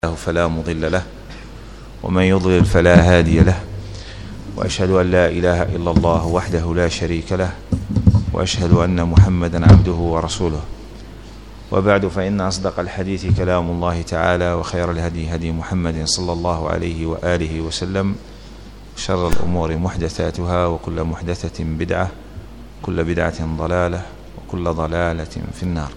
فلا مضل له ومن يضلل فلا هادي له، وأشهد أن لا إله إلا الله وحده لا شريك له، وأشهد أن محمدا عبده ورسوله. وبعد، فإن أصدق الحديث كلام الله تعالى، وخير الهدي هدي محمد صلى الله عليه وآله وسلم، شر الأمور محدثاتها، وكل محدثة بدعة، كل بدعة ضلالة، وكل ضلالة في النار.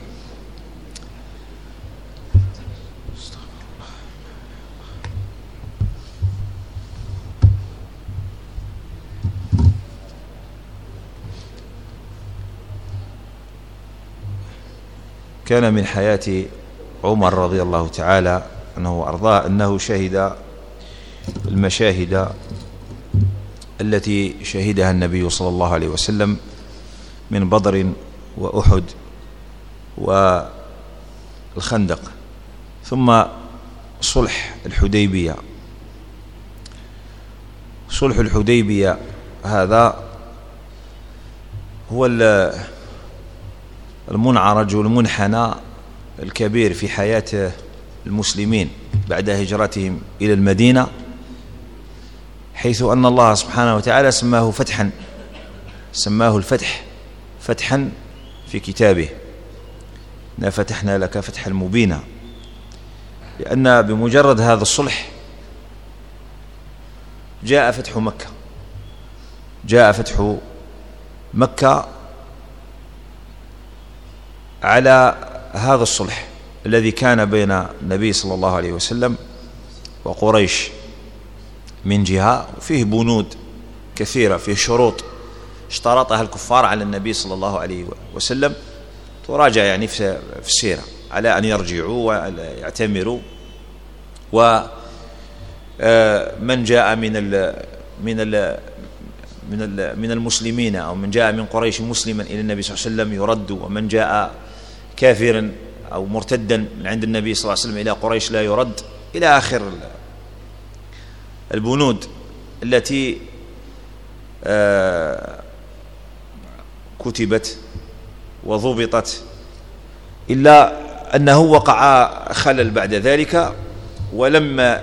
كان من حياة عمر رضي الله تعالى عنه وأرضاه أنه شهد المشاهد التي شهدها النبي صلى الله عليه وسلم من بدر وأحد والخندق، ثم صلح الحديبية. صلح الحديبية هذا هو المنعرج والمنحنى الكبير في حياة المسلمين بعد هجرتهم إلى المدينة، حيث أن الله سبحانه وتعالى سماه فتحا، سماه الفتح فتحا في كتابه: إنا فتحنا لك فتحا مبينا. لأن بمجرد هذا الصلح جاء فتح مكة، جاء فتح مكة على هذا الصلح الذي كان بين النبي صلى الله عليه وسلم وقريش من جهة، وفيه بنود كثيرة، فيه شروط اشترطها الكفار على النبي صلى الله عليه وسلم، تراجع يعني في السيرة، على أن يرجعوا ويعتمروا. ومن جاء من المسلمين، أو من جاء من قريش مسلما إلى النبي صلى الله عليه وسلم يرد، ومن جاء كافرا أو مرتدا من عند النبي صلى الله عليه وسلم إلى قريش لا يرد، إلى آخر البنود التي كتبت وضبطت، إلا أنه وقع خلل بعد ذلك، ولما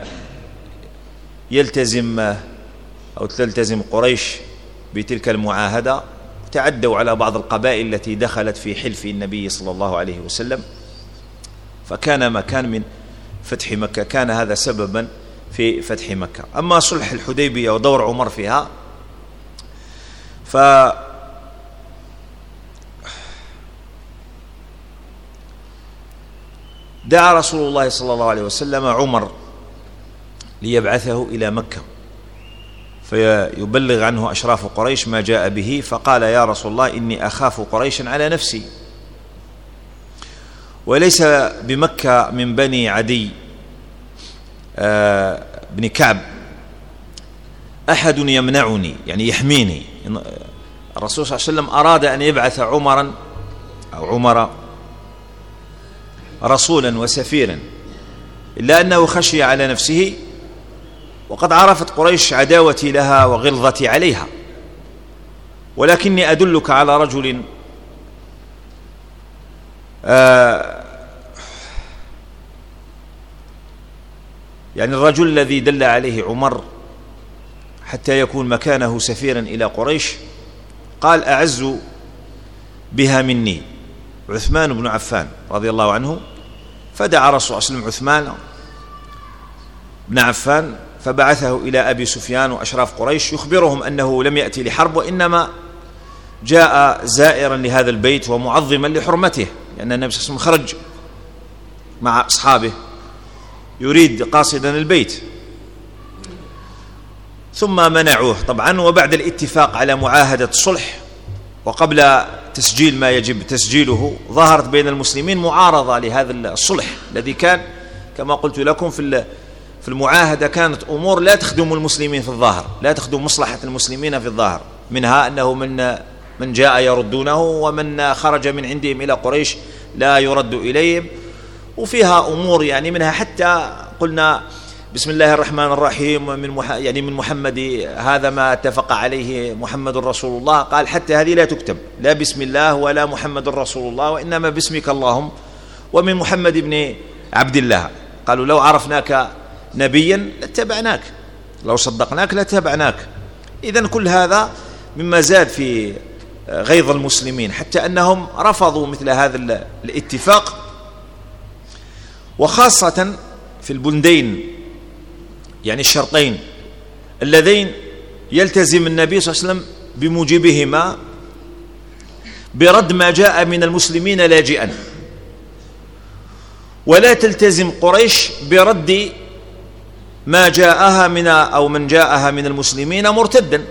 يلتزم أو تلتزم قريش بتلك المعاهدة، تعدوا على بعض القبائل التي دخلت في حلف النبي صلى الله عليه وسلم، فكان ما كان من فتح مكة كان هذا سببا في فتح مكة. أما صلح الحديبية ودور عمر فيها، دعا رسول الله صلى الله عليه وسلم عمر ليبعثه إلى مكة فيبلغ عنه أشراف قريش ما جاء به، فقال: يا رسول الله، إني أخاف قريشا على نفسي، وليس بمكة من بني عدي بن كعب أحد يمنعني، يعني يحميني. الرسول صلى الله عليه وسلم أراد أن يبعث عمر رسولا وسفيرا، إلا أنه خشي على نفسه، وقد عرفت قريش عداوتي لها وغلظتي عليها، ولكني أدلك على رجل يعني الرجل الذي دل عليه عمر حتى يكون مكانه سفيرا إلى قريش، قال: أعز بها مني عثمان بن عفان رضي الله عنه. فدعا رسول الله صلى الله عليه وسلم عثمان بن عفان، فبعثه إلى أبي سفيان وأشراف قريش يخبرهم أنه لم يأتي لحرب، وإنما جاء زائرا لهذا البيت ومعظما لحرمته، لأن النبي صلى الله عليه وسلم خرج مع أصحابه يريد قاصدا البيت. ثم منعوه طبعا، وبعد الاتفاق على معاهدة الصلح وقبل تسجيل ما يجب تسجيله، ظهرت بين المسلمين معارضة لهذا الصلح الذي كان كما قلت لكم في المعاهدة كانت أمور لا تخدم المسلمين في الظاهر، لا تخدم مصلحة المسلمين في الظاهر، منها أنه من جاء يردونه، ومن خرج من عندهم إلى قريش لا يرد إليهم، وفيها أمور يعني منها حتى قلنا بسم الله الرحمن الرحيم من محمد، هذا ما اتفق عليه محمد رسول الله. قال حتى هذه لا تكتب، لا بسم الله ولا محمد رسول الله، وإنما باسمك اللهم، ومن محمد بن عبد الله. قالوا لو عرفناك نبيا لاتبعناك، لو صدقناك لاتبعناك. إذن كل هذا مما زاد في غيظ المسلمين، حتى أنهم رفضوا مثل هذا الاتفاق، وخاصة في البلدين يعني الشرطين اللذين يلتزم النبي صلى الله عليه وسلم بموجبهما برد ما جاء من المسلمين لاجئا، ولا تلتزم قريش برد ما جاءها من جاءها من المسلمين مرتدا.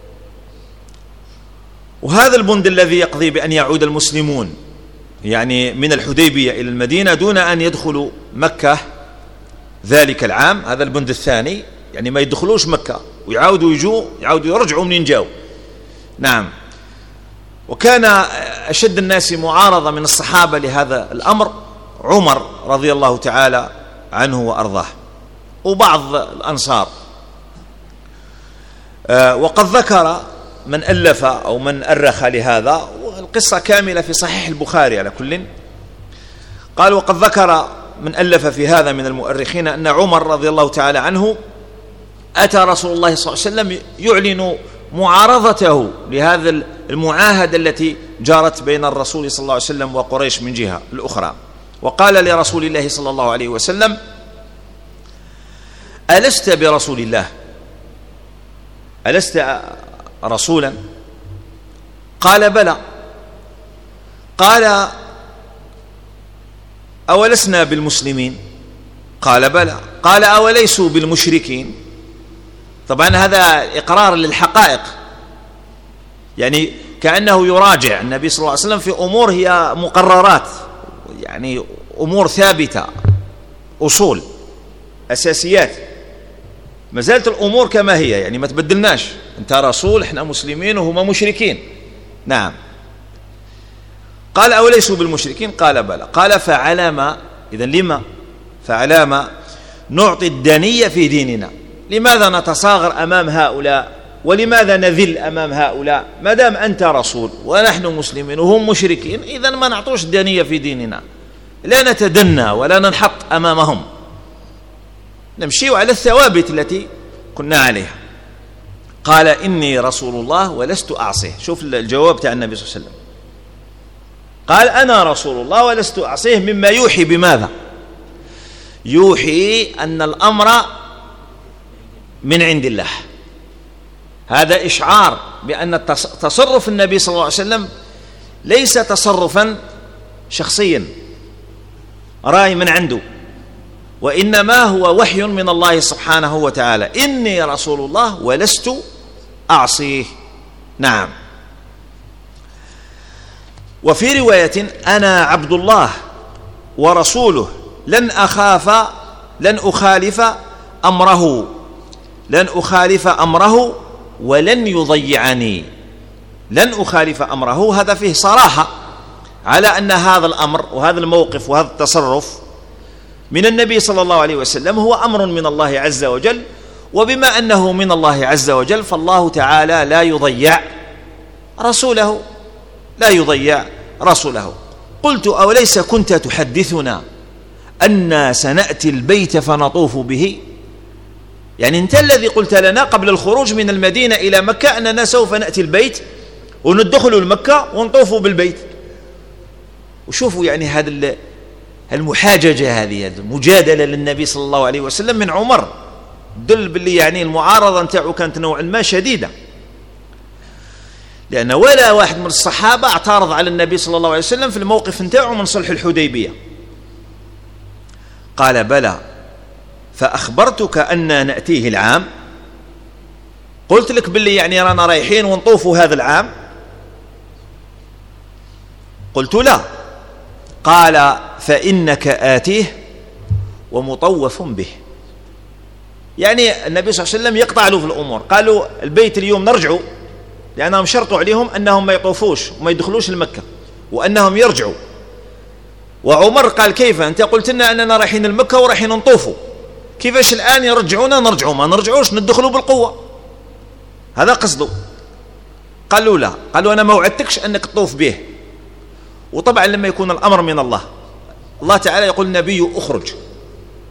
وهذا البند الذي يقضي بأن يعود المسلمون يعني من الحديبية إلى المدينة دون أن يدخلوا مكة ذلك العام، هذا البند الثاني، يعني ما يدخلوش مكة ويعاودوا يعاودوا يرجعوا منين جاوا. نعم. وكان أشد الناس معارضة من الصحابة لهذا الأمر عمر رضي الله تعالى عنه وأرضاه، وبعض الأنصار. وقد ذكر من ألف أو من أرخ لهذا، والقصة كاملة في صحيح البخاري على كل. قال وقد ذكر من ألف في هذا من المؤرخين أن عمر رضي الله تعالى عنه أتى رسول الله صلى الله عليه وسلم يعلن معارضته لهذا المعاهدة التي جارت بين الرسول صلى الله عليه وسلم وقريش من جهة الأخرى، وقال لرسول الله صلى الله عليه وسلم: ألست برسول الله؟ ألست رسولا؟ قال: بلى. قال: أولسنا بالمسلمين؟ قال: بلى. قال: أوليسوا بالمشركين؟ طبعا هذا إقرار للحقائق، يعني كأنه يراجع النبي صلى الله عليه وسلم في أمور هي مقررات، يعني أمور ثابتة، أصول أساسيات، ما زالت الأمور كما هي، يعني ما تبدلناش، أنت رسول، إحنا مسلمين وهم مشركين. نعم. قال: أوليسوا بالمشركين؟ قال: بلى. قال: فعلى إذن لما؟ فعلى نعطي الدنية في ديننا؟ لماذا نتصاغر أمام هؤلاء؟ ولماذا نذل أمام هؤلاء؟ ما دام أنت رسول ونحن مسلمين وهم مشركين، إذن ما نعطوش الدنية في ديننا، لا نتدنى ولا ننحط أمامهم، نمشي على الثوابت التي كنا عليها. قال: إني رسول الله ولست أعصيه. شوف الجواب تاع النبي صلى الله عليه وسلم، قال: أنا رسول الله ولست أعصيه، مما يوحي بماذا؟ يوحي أن الأمر من عند الله. هذا إشعار بأن تصرف النبي صلى الله عليه وسلم ليس تصرفا شخصيا رأي من عنده، وإنما هو وحي من الله سبحانه وتعالى: إني رسول الله ولست أعصيه. نعم. وفي رواية: أنا عبد الله ورسوله، لن أخالف أمره ولن يضيعني. لن أخالف أمره، هذا فيه صراحة على أن هذا الأمر وهذا الموقف وهذا التصرف من النبي صلى الله عليه وسلم هو أمر من الله عز وجل، وبما أنه من الله عز وجل فالله تعالى لا يضيع رسوله. قلت: أوليس كنت تحدثنا أن سنأتي البيت فنطوف به؟ يعني أنت الذي قلت لنا قبل الخروج من المدينة إلى مكة أننا سوف نأتي البيت وندخل المكة ونطوف بالبيت. وشوفوا يعني هذا المحاججة، هذه المجادلة للنبي صلى الله عليه وسلم من عمر، دل باللي يعني المعارضة نتاعو كانت نوعا ما شديدة، لأن ولا واحد من الصحابة اعترض على النبي صلى الله عليه وسلم في الموقف نتاعو من صلح الحديبية. قال: بلى، فأخبرتك أن نأتيه العام، قلت لك باللي يعني رانا رايحين ونطوفوا هذا العام؟ قلت: لا. قال: فإنك آتيه ومطوف به. يعني النبي صلى الله عليه وسلم يقطع له في الأمور. قالوا البيت اليوم نرجعوا، لأنهم شرطوا عليهم أنهم ما يطوفوش وما يدخلوش المكة وأنهم يرجعوا. وعمر قال: كيف أنت قلت لنا أننا رايحين المكة ورايحين نطوفوا، كيفاش الآن يرجعونا نرجعوا؟ ما نرجعوش، ندخلوا بالقوة. هذا قصده. قالوا: لا. قالوا: أنا ما وعدتكش أنك تطوف به. وطبعا لما يكون الأمر من الله تعالى يقول النبي: أخرج،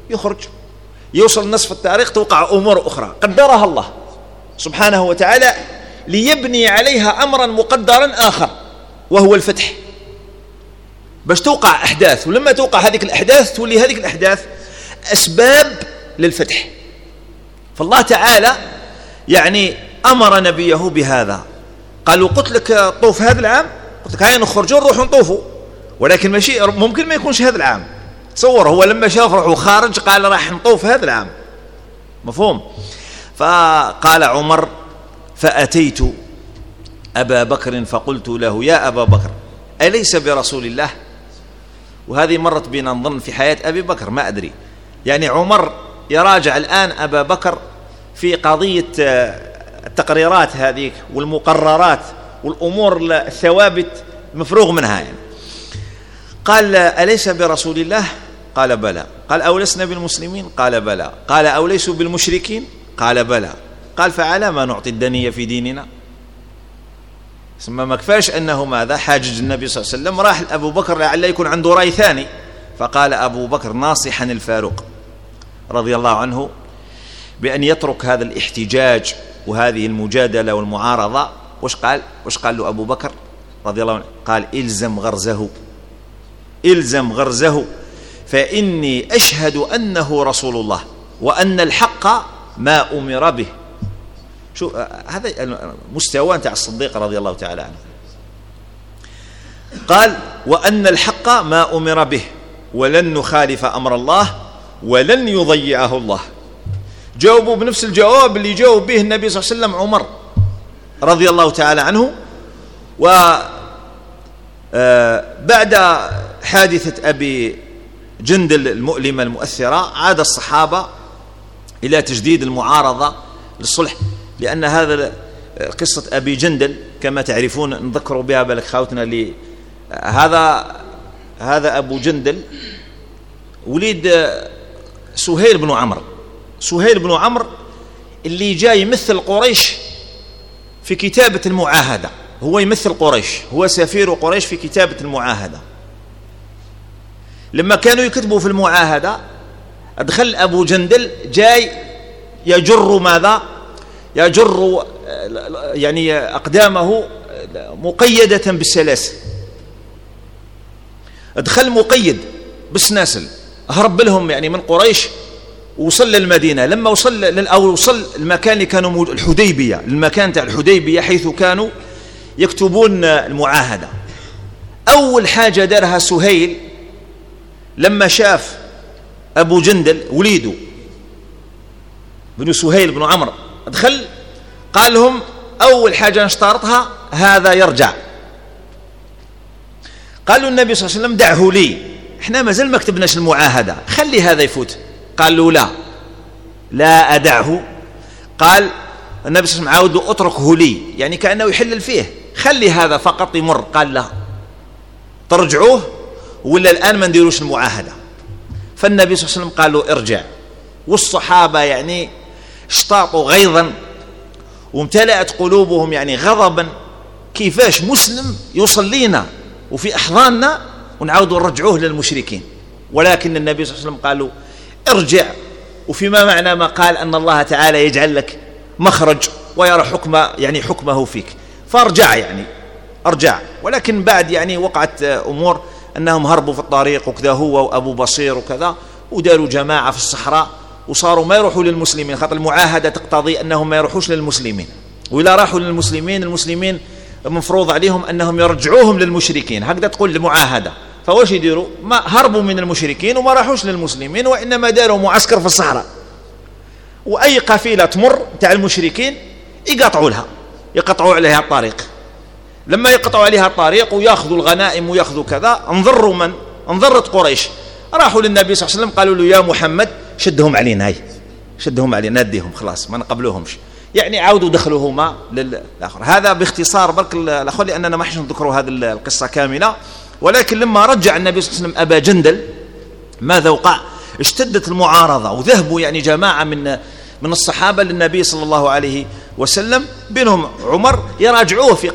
يخرج، يوصل نصف الطريق توقع أمور أخرى قدرها الله سبحانه وتعالى ليبني عليها أمرا مقدرا آخر وهو الفتح، باش توقع أحداث، ولما توقع هذه الأحداث تولي هذه الأحداث أسباب للفتح. فالله تعالى يعني أمر نبيه بهذا، قالوا قلت لك طوف هذا العام، قلت لك هيا نخرجوا نروح نطوفوا، ولكن ماشي ممكن ما يكونش هذا العام. تصور هو لما شاف روحه خارج قال راح نطوف هذا العام، مفهوم؟ فقال عمر فأتيت أبا بكر فقلت له يا أبا بكر أليس برسول الله؟ وهذه مرت بنا نظن في حياة أبي بكر، ما أدري، يعني عمر يراجع الآن أبا بكر في قضية التقريرات هذه والمقررات والأمور الثوابت مفروغ منها يعني. قال أليس برسول الله؟ قال بلى. قال أولسنا بالمسلمين؟ قال بلى. قال أوليسوا بالمشركين؟ قال بلى. قال فعلى ما نعطي الدنية في ديننا؟ ثم ما كفاش أنه ماذا حاجج النبي صلى الله عليه وسلم، راح أبو بكر لعل يكون عنده رأي ثاني، فقال أبو بكر ناصحا الفاروق رضي الله عنه بأن يترك هذا الاحتجاج وهذه المجادلة والمعارضة. وش قال له أبو بكر رضي الله عنه؟ قال إلزم غرزه، إلزم غرزه فإني أشهد أنه رسول الله وأن الحق ما أمر به. شو هذا مستوى تاع الصديق رضي الله تعالى عنه. قال وأن الحق ما أمر به ولن نخالف أمر الله ولن يضيعه الله. جاوبوا بنفس الجواب اللي جاوب به النبي صلى الله عليه وسلم عمر رضي الله تعالى عنه. وبعد حادثة أبي جندل المؤلمة المؤثرة عاد الصحابة إلى تجديد المعارضة للصلح، لأن هذا قصة أبي جندل كما تعرفون نذكروا بها بالك خاوتنا هذا أبو جندل وليد سهيل بن عمرو. سهيل بن عمرو اللي جاي يمثل قريش في كتابة المعاهدة، هو يمثل قريش، هو سفير قريش في كتابة المعاهدة. لما كانوا يكتبوا في المعاهدة أدخل أبو جندل جاي يجر ماذا؟ يجر يعني أقدامه مقيدة بالسلاسل، أدخل مقيد بالسناسل، هرب لهم يعني من قريش وصل للمدينة. لما وصل المكان اللي كانوا الحديبية، المكان تاع الحديبية حيث كانوا يكتبون المعاهدة، أول حاجة دارها سهيل لما شاف أبو جندل وليده بن سهيل بن عمرو أدخل، قال لهم أول حاجة نشترطها هذا يرجع. قالوا النبي صلى الله عليه وسلم دعه لي، احنا ما زال ما كتبناش المعاهدة، خلي هذا يفوت. قال له لا أدعه. قال النبي صلى الله عليه وسلم عاود اتركه لي، يعني كأنه يحلل فيه، خلي هذا فقط يمر. قال لا ترجعوه ولا الآن ما نديروش المعاهدة. فالنبي صلى الله عليه وسلم قال له ارجع. والصحابة يعني اشتاطوا غيظا وامتلأت قلوبهم يعني غضبا، كيفاش مسلم يوصل لينا وفي أحضاننا ونعاودوا نرجعوه للمشركين. ولكن النبي صلى الله عليه وسلم قال له ارجع، وفيما معنى ما قال أن الله تعالى يجعل لك مخرج ويرى حكمه فيك، فارجع يعني ارجع. ولكن بعد يعني وقعت أمور أنهم هربوا في الطريق وكذا، هو وأبو بصير وكذا، وداروا جماعة في الصحراء وصاروا ما يروحوا للمسلمين، خاطر المعاهدة تقتضي أنهم ما يروحوش للمسلمين، وإذا راحوا للمسلمين المسلمين مفروض عليهم أنهم يرجعوهم للمشركين، هكذا تقول المعاهدة. فواش يديروا؟ ما هربوا من المشركين وما راحوش للمسلمين، وإنما داروا معسكر في الصحراء، وأي قافلة تمر تاع المشركين يقطعوا عليها الطريق. لما يقطعوا عليها الطريق وياخذوا الغنائم وياخذوا كذا، انضرت قريش، راحوا للنبي صلى الله عليه وسلم قالوا له يا محمد شدهم علينا، نديهم خلاص ما نقبلوهمش، يعني عاودوا دخلوهما للآخر. هذا باختصار برك الأخوة، لأننا ما حش نذكروا هذه القصة كاملة. ولكن لما رجع النبي صلى الله عليه وسلم أبا جندل ماذا وقع؟ اشتدت المعارضة، وذهبوا يعني جماعة من الصحابة للنبي صلى الله عليه وسلم، بينهم عمر، يراجعوه في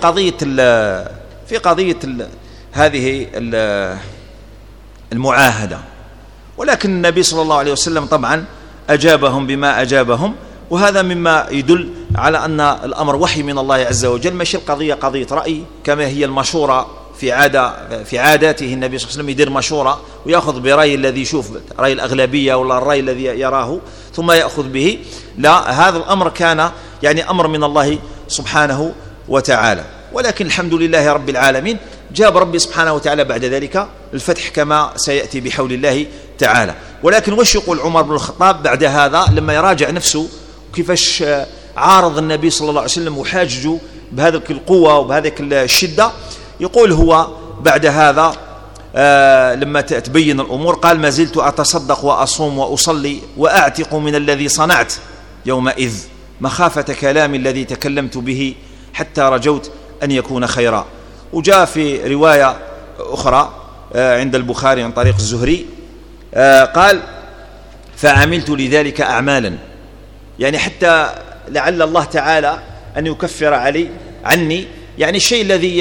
قضية هذه المعاهدة. ولكن النبي صلى الله عليه وسلم طبعا أجابهم بما أجابهم، وهذا مما يدل على أن الأمر وحي من الله عز وجل، ماشي القضية قضية رأي كما هي المشورة في عاداته. النبي صلى الله عليه وسلم يدير مشورة ويأخذ برأي الذي يشوف رأي الأغلبية ولا الرأي الذي يراه ثم يأخذ به، لا، هذا الأمر كان يعني أمر من الله سبحانه وتعالى. ولكن الحمد لله رب العالمين جاب ربي سبحانه وتعالى بعد ذلك الفتح كما سيأتي بحول الله تعالى. ولكن وش يقول عمر بن الخطاب بعد هذا لما يراجع نفسه كيفاش عارض النبي صلى الله عليه وسلم وحاججه بهذه القوة وبهذه الشدة؟ يقول هو بعد هذا لما تبين الأمور قال: ما زلت أتصدق وأصوم وأصلي وأعتق من الذي صنعت يومئذ مخافة كلام الذي تكلمت به حتى رجوت أن يكون خيرا. وجاء في رواية أخرى عند البخاري عن طريق الزهري قال: فعملت لذلك أعمالا، يعني حتى لعل الله تعالى أن يكفر عني يعني الشيء الذي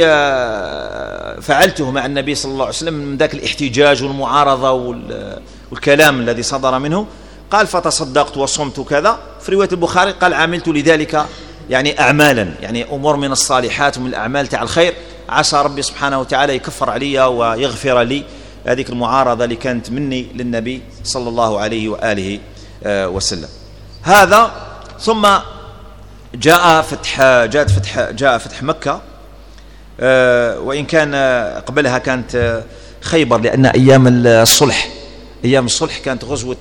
فعلته مع النبي صلى الله عليه وسلم من ذاك الاحتجاج والمعارضة والكلام الذي صدر منه. قال: فتصدقت وصمت كذا. في رواية البخاري قال: عملت لذلك يعني أعمالا، يعني أمور من الصالحات ومن الأعمال تاع الخير، عسى ربي سبحانه وتعالى يكفر علي ويغفر لي هذه المعارضة اللي كانت مني للنبي صلى الله عليه وآله وسلم. هذا ثم جاء فتح مكة، وإن كان قبلها كانت خيبر، لأن أيام الصلح كانت غزوة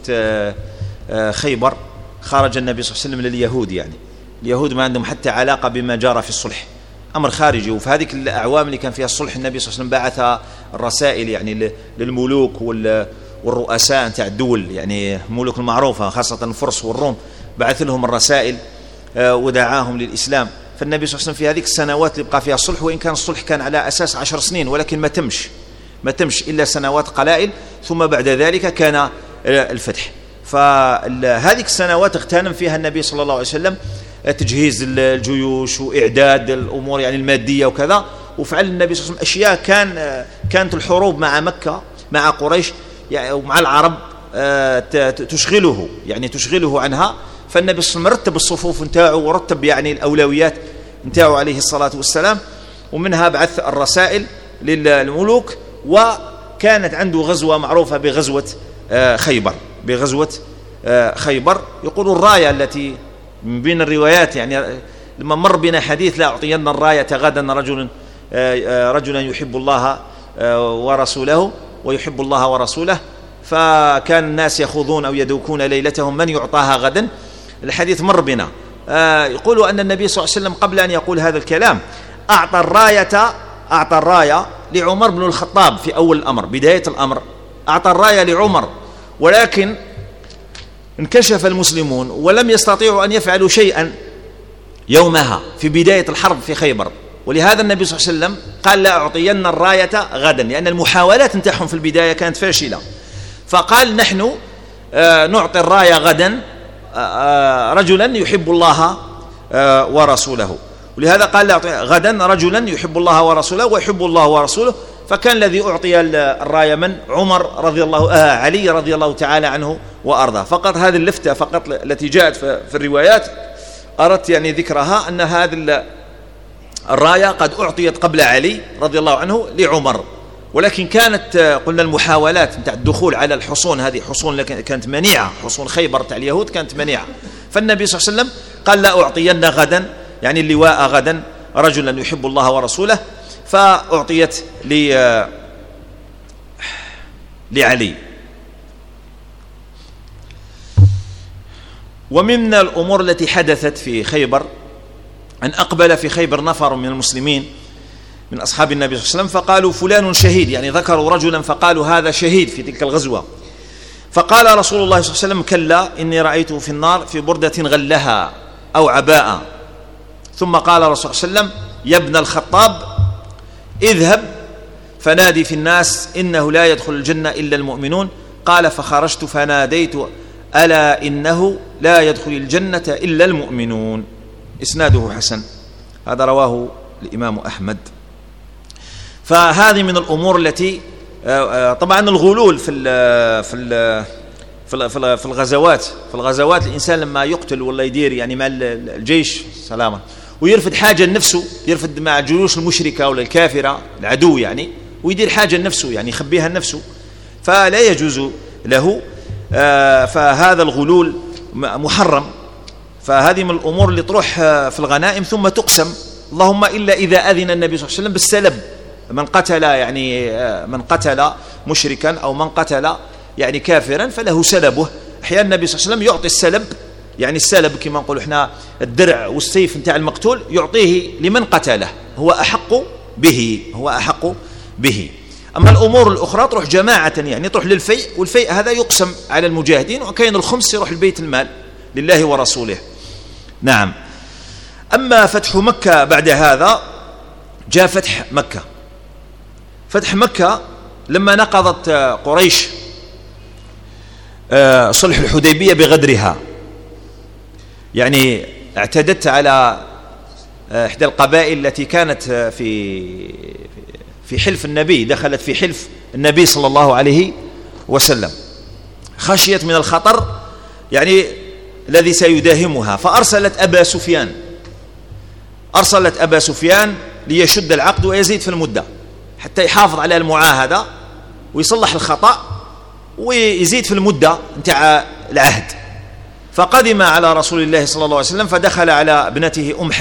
خيبر، خرج النبي صلى الله عليه وسلم لليهود، يعني اليهود ما عندهم حتى علاقة بما جرى في الصلح، أمر خارجي. وفي هذه الأعوام اللي كان فيها الصلح النبي صلى الله عليه وسلم بعث الرسائل يعني للملوك والرؤساء تاع الدول، يعني الملوك المعروفة خاصة الفرس والروم، بعث لهم الرسائل ودعاهم للإسلام. فالنبي صلى الله عليه وسلم في هذه السنوات اللي بقى فيها الصلح، وإن كان الصلح كان على أساس 10 سنين، ولكن ما تمش إلا سنوات قلائل، ثم بعد ذلك كان الفتح. فهذه السنوات اغتنم فيها النبي صلى الله عليه وسلم تجهيز الجيوش وإعداد الأمور يعني المادية وكذا. وفعل النبي صلى الله عليه وسلم أشياء كانت الحروب مع مكة مع قريش يعني ومع العرب تشغله عنها. فالنبي صلى الله عليه وسلم رتب الصفوف نتاعه ورتب يعني الأولويات نتاعه عليه الصلاة والسلام، ومنها بعث الرسائل للملوك. وكانت عنده غزوة معروفة بغزوة خيبر. يقول الراية التي من بين الروايات، يعني لما مر بنا حديث: لا أعطينا الراية غدا رجلا يحب الله ورسوله ويحب الله ورسوله. فكان الناس يخوضون أو يدوكون ليلتهم من يعطاها غدا. الحديث مر بنا. يقول أن النبي صلى الله عليه وسلم قبل أن يقول هذا الكلام أعطى الراية لعمر بن الخطاب في أول الأمر، بداية الأمر أعطى الراية لعمر، ولكن انكشف المسلمون ولم يستطيعوا أن يفعلوا شيئا يومها في بداية الحرب في خيبر. ولهذا النبي صلى الله عليه وسلم قال: لا أعطين الراية غدا، لأن المحاولات نتاعهم في البداية كانت فاشلة. فقال: نحن نعطي الراية غدا رجلا يحب الله ورسوله. ولهذا قال: لا غدا رجلا يحب الله ورسوله ويحب الله ورسوله. فكان الذي أعطي الراية من عمر علي رضي الله تعالى عنه وأرضاه. فقط هذه اللفتة فقط التي جاءت في الروايات أردت يعني ذكرها، أن هذه الراية قد أعطيت قبل علي رضي الله عنه لعمر، ولكن كانت قلنا المحاولات نتاع الدخول على الحصون، هذه حصون كانت منيعة، حصون خيبر تاع اليهود كانت منيعة. فالنبي صلى الله عليه وسلم قال: لا أعطين غدا يعني اللواء غدا رجلا يحب الله ورسوله، فأعطيت لعلي. ومن الأمور التي حدثت في خيبر أن أقبل في خيبر نفر من المسلمين من أصحاب النبي صلى الله عليه وسلم، فقالوا: فلان شهيد، يعني ذكروا رجلا فقالوا: هذا شهيد في تلك الغزوة. فقال رسول الله صلى الله عليه وسلم: كلا، إني رأيته في النار في بردة غلها أو عباءة. ثم قال الرسول صلى الله عليه وسلم: يا ابن الخطاب، اذهب فنادي في الناس إنه لا يدخل الجنة إلا المؤمنون. قال: فخرجت فناديت: ألا إنه لا يدخل الجنة إلا المؤمنون. إسناده حسن. هذا رواه الإمام أحمد. فهذه من الأمور التي طبعا الغلول في الغزوات الإنسان لما يقتل ولا يدير يعني مع الجيش سلامة ويرفد حاجة لنفسه، يرفد مع الجيوش المشركة ولا الكافرة العدو يعني، ويدير حاجة لنفسه يعني يخبيها لنفسه، فلا يجوز له. فهذا الغلول محرم. فهذه من الأمور اللي تروح في الغنائم ثم تقسم، اللهم إلا إذا أذن النبي صلى الله عليه وسلم بالسلب، من قتل مشركا أو من قتل يعني كافرا فله سلبه. أحيانا النبي صلى الله عليه وسلم يعطي السلب، يعني السلب كما نقول احنا الدرع والسيف نتاع المقتول يعطيه لمن قتله، هو أحق به. أما الأمور الأخرى تروح جماعة، يعني تروح للفيء، والفيء هذا يقسم على المجاهدين، وكاين الخمس يروح لبيت المال لله ورسوله. نعم. أما فتح مكة بعد هذا جاء فتح مكة لما نقضت قريش صلح الحديبية بغدرها، يعني اعتدت على إحدى القبائل التي كانت في حلف النبي، دخلت في حلف النبي صلى الله عليه وسلم، خشيت من الخطر يعني الذي سيداهمها، فأرسلت أبا سفيان ليشد العقد ويزيد في المدة حتى يحافظ على المعاهدة ويصلح الخطأ ويزيد في المدة نتاع العهد. فقدم على رسول الله صلى الله عليه وسلم، فدخل على ابنته أم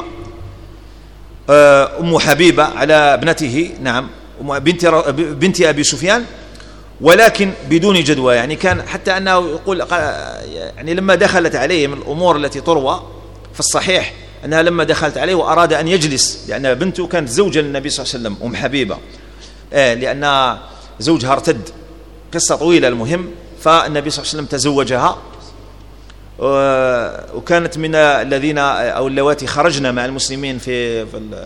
حبيبة على ابنته، نعم، بنت أبي سفيان، ولكن بدون جدوى. يعني كان حتى أنه يقول يعني لما دخلت عليه، من الأمور التي تروى في الصحيح أنها لما دخلت عليه وأراد أن يجلس، لأن بنته كانت زوجة للنبي صلى الله عليه وسلم أم حبيبة، لأن زوجها ارتد، قصة طويلة. المهم فالنبي صلى الله عليه وسلم تزوجها، وكانت من الذين أو اللواتي خرجنا مع المسلمين في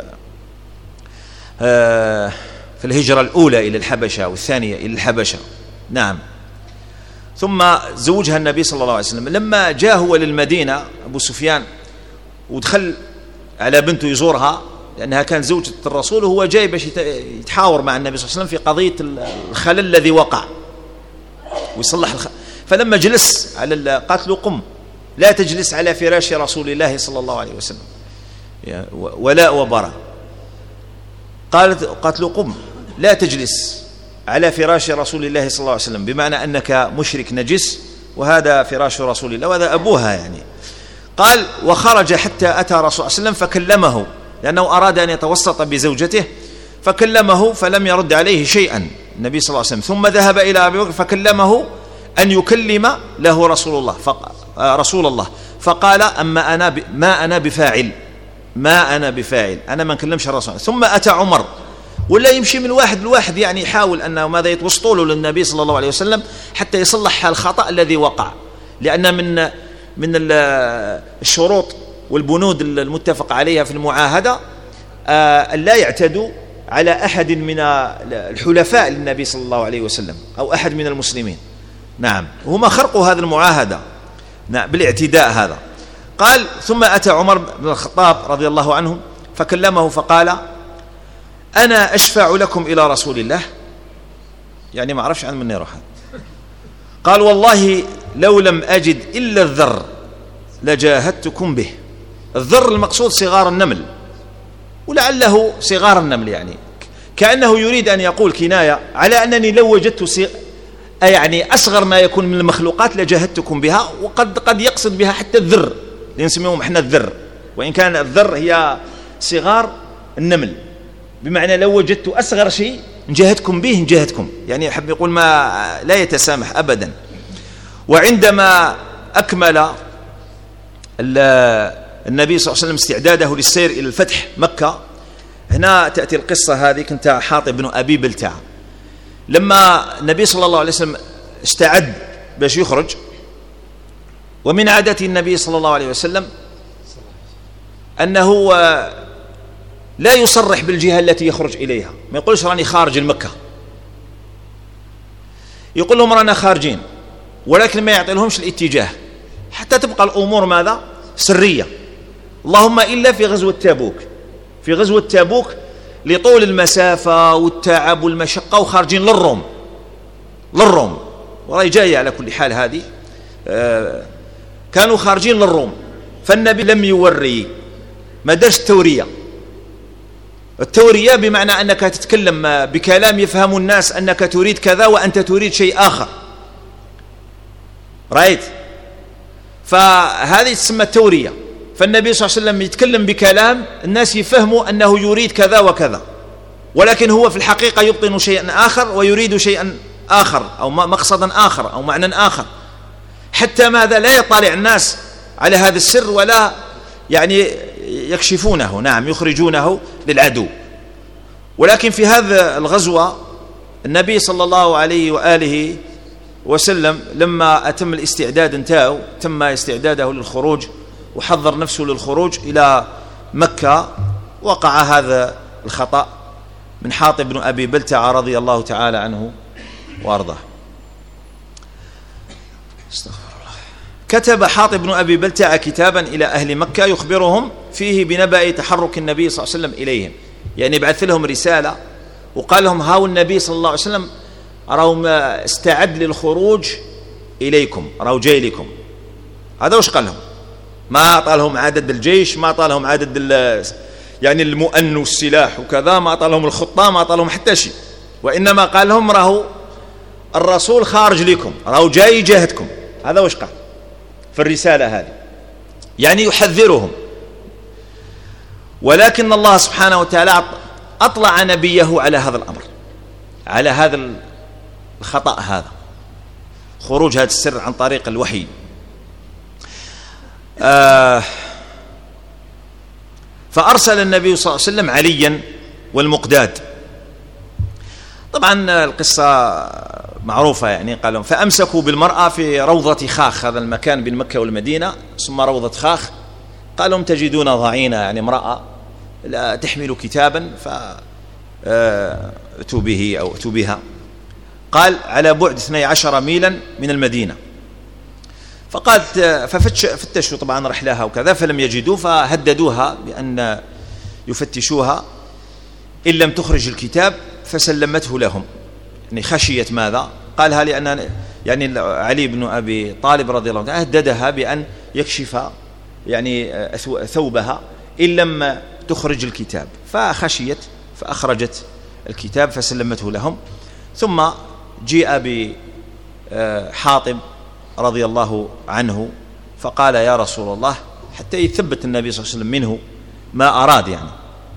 الهجرة الأولى إلى الحبشة والثانية إلى الحبشة. نعم. ثم زوجها النبي صلى الله عليه وسلم. لما جاء هو للمدينة أبو سفيان ودخل على بنته يزورها، لأنها كانت زوجة الرسول، وهو جاي باش يتحاور مع النبي صلى الله عليه وسلم في قضية الخلل الذي وقع ويصلح فلما جلس على قالت له قم، لا تجلس على فراش رسول الله صلى الله عليه وسلم ولا وبرا. قالت له قم، لا تجلس على فراش رسول الله صلى الله عليه وسلم، بمعنى أنك مشرك نجس، وهذا فراش رسول الله وهذا أبوها يعني. قال وخرج حتى أتى رسول الله صلى الله عليه وسلم فكلمه، لأنه أراد أن يتوسط بزوجته، فكلمه فلم يرد عليه شيئا النبي صلى الله عليه وسلم. ثم ذهب إلى أبي بكر فكلمه أن يكلم له رسول الله، فقال أما أنا ما أنا بفاعل، أنا ما نكلمش الرسول. ثم أتى عمر، ولا يمشي من واحد لواحد، يعني يحاول أنه ماذا يتوسطوا له للنبي صلى الله عليه وسلم حتى يصلح الخطأ الذي وقع، لأن من الشروط والبنود المتفق عليها في المعاهدة أن لا يعتدوا على أحد من الحلفاء للنبي صلى الله عليه وسلم أو أحد من المسلمين. نعم. وهم خرقوا هذه المعاهدة بالاعتداء هذا. قال ثم أتى عمر بن الخطاب رضي الله عنه فكلمه فقال أنا أشفع لكم إلى رسول الله، يعني ما أعرفش عن من يروح. قال والله لو لم أجد إلا الذر لجاهدتكم به. الذر المقصود صغار النمل، ولعله صغار النمل، يعني كأنه يريد أن يقول كناية على أنني لو وجدت يعني أصغر ما يكون من المخلوقات لجاهدتكم بها، وقد يقصد بها حتى الذر اللي نسميهم احنا الذر، وإن كان الذر هي صغار النمل، بمعنى لو وجدت أصغر شيء نجاهدكم به نجاهدكم، يعني يحب يقول ما لا يتسامح أبدا. وعندما أكمل النبي صلى الله عليه وسلم استعداده للسير إلى الفتح مكة، هنا تأتي القصة هذه. كنت حاطب بن أبي بلتع، لما النبي صلى الله عليه وسلم استعد باش يخرج، ومن عادة النبي صلى الله عليه وسلم أنه لا يصرح بالجهة التي يخرج إليها، ما يقولش راني خارج المكة، يقول لهم رانا خارجين، ولكن ما يعطي لهمش الاتجاه حتى تبقى الأمور ماذا؟ سرية. اللهم إلا في غزوة تابوك. في غزوة تابوك لطول المسافة والتعب والمشقة وخارجين للروم وراي جاية على كل حال هذه. كانوا خارجين للروم، فالنبي لم يوري، ما درش التورية بمعنى أنك تتكلم بكلام يفهم الناس أنك تريد كذا وأنت تريد شيء آخر، رأيت؟ فهذه تسمى التورية. فالنبي صلى الله عليه وسلم يتكلم بكلام الناس يفهموا أنه يريد كذا وكذا، ولكن هو في الحقيقة يبطن شيئا آخر ويريد شيئا آخر أو مقصدا آخر أو معنى آخر، حتى ماذا لا يطلع الناس على هذا السر ولا يعني يكشفونه، نعم يخرجونه للعدو. ولكن في هذا الغزوة النبي صلى الله عليه وآله وسلم لما أتم الاستعداد انتهى، تم استعداده للخروج وحضر نفسه للخروج إلى مكة، وقع هذا الخطأ من حاطب بن أبي بلتعة رضي الله تعالى عنه وأرضاه. استغفر الله. كتب حاطب بن أبي بلتعة كتابا إلى أهل مكة يخبرهم فيه بنبأ تحرك النبي صلى الله عليه وسلم إليهم، يعني بعث لهم رسالة وقال لهم هاو النبي صلى الله عليه وسلم راهم استعد للخروج إليكم، راهو جاي لكم. هذا وش قال لهم؟ ما أعطى لهم عدد الجيش، ما أعطى لهم عدد يعني المؤن والسلاح وكذا، ما أعطى لهم الخطة، ما أعطى لهم حتى شيء، وإنما قال لهم راهو الرسول خارج لكم، راهو جاي يجاهدكم. هذا وش قال في الرسالة هذه، يعني يحذرهم. ولكن الله سبحانه وتعالى أطلع نبيه على هذا الأمر، على هذا الخطأ، هذا خروج هذا السر عن طريق الوحي. فأرسل النبي صلى الله عليه وسلم عليا والمقداد. طبعا القصة معروفة، يعني قال لهم فأمسكوا بالمرأة في روضة خاخ، هذا المكان بين مكة والمدينة ثم روضة خاخ. قال لهم تجدون ضعينة، يعني امرأة لا تحمل كتابا فأتوا به أو أتوا بها. قال على بعد 12 ميلا من المدينة. فقال ففتشوا طبعا رحلها وكذا فلم يجدوا، فهددوها بأن يفتشوها إن لم تخرج الكتاب، فسلمته لهم، يعني خشية ماذا؟ قالها لأن يعني علي بن أبي طالب رضي الله عنه هددها بأن يكشف يعني ثوبها إن لم تخرج الكتاب، فخشيت فأخرجت الكتاب فسلمته لهم. ثم جيء بحاطب رضي الله عنه فقال يا رسول الله، حتى يثبت النبي صلى الله عليه وسلم منه ما أراد، يعني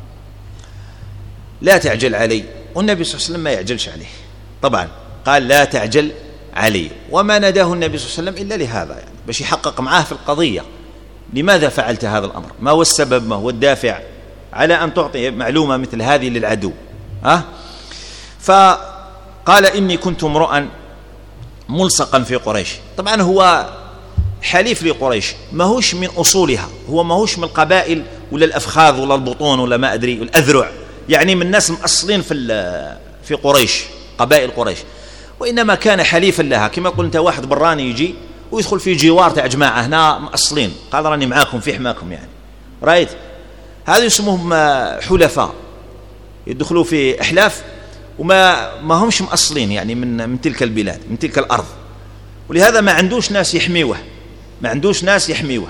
لا تعجل علي، والنبي صلى الله عليه وسلم ما يعجلش عليه طبعا، قال لا تعجل علي، وما ناداه النبي صلى الله عليه وسلم إلا لهذا، يعني باش يحقق معاه في القضية لماذا فعلت هذا الأمر، ما هو السبب، ما هو الدافع على أن تعطي معلومة مثل هذه للعدو. فقال إني كنت امرؤا ملصقا في قريش. طبعا هو حليف لقريش، ما هوش من أصولها، هو ما هوش من القبائل ولا الأفخاذ ولا البطون ولا ما أدري الأذرع، يعني من الناس المأصلين في قريش، قبائل قريش، وإنما كان حليفا لها. كما قلت واحد براني يجي ويدخل في جوار تاع جماعة هنا مأصلين، قال راني معاكم في حماكم، يعني رايت، هذا يسموهم حلفاء، يدخلوا في أحلاف وما همش مأصلين، يعني من تلك البلاد، من تلك الأرض، ولهذا ما عندوش ناس يحميوه، ما عندوش ناس يحميوه.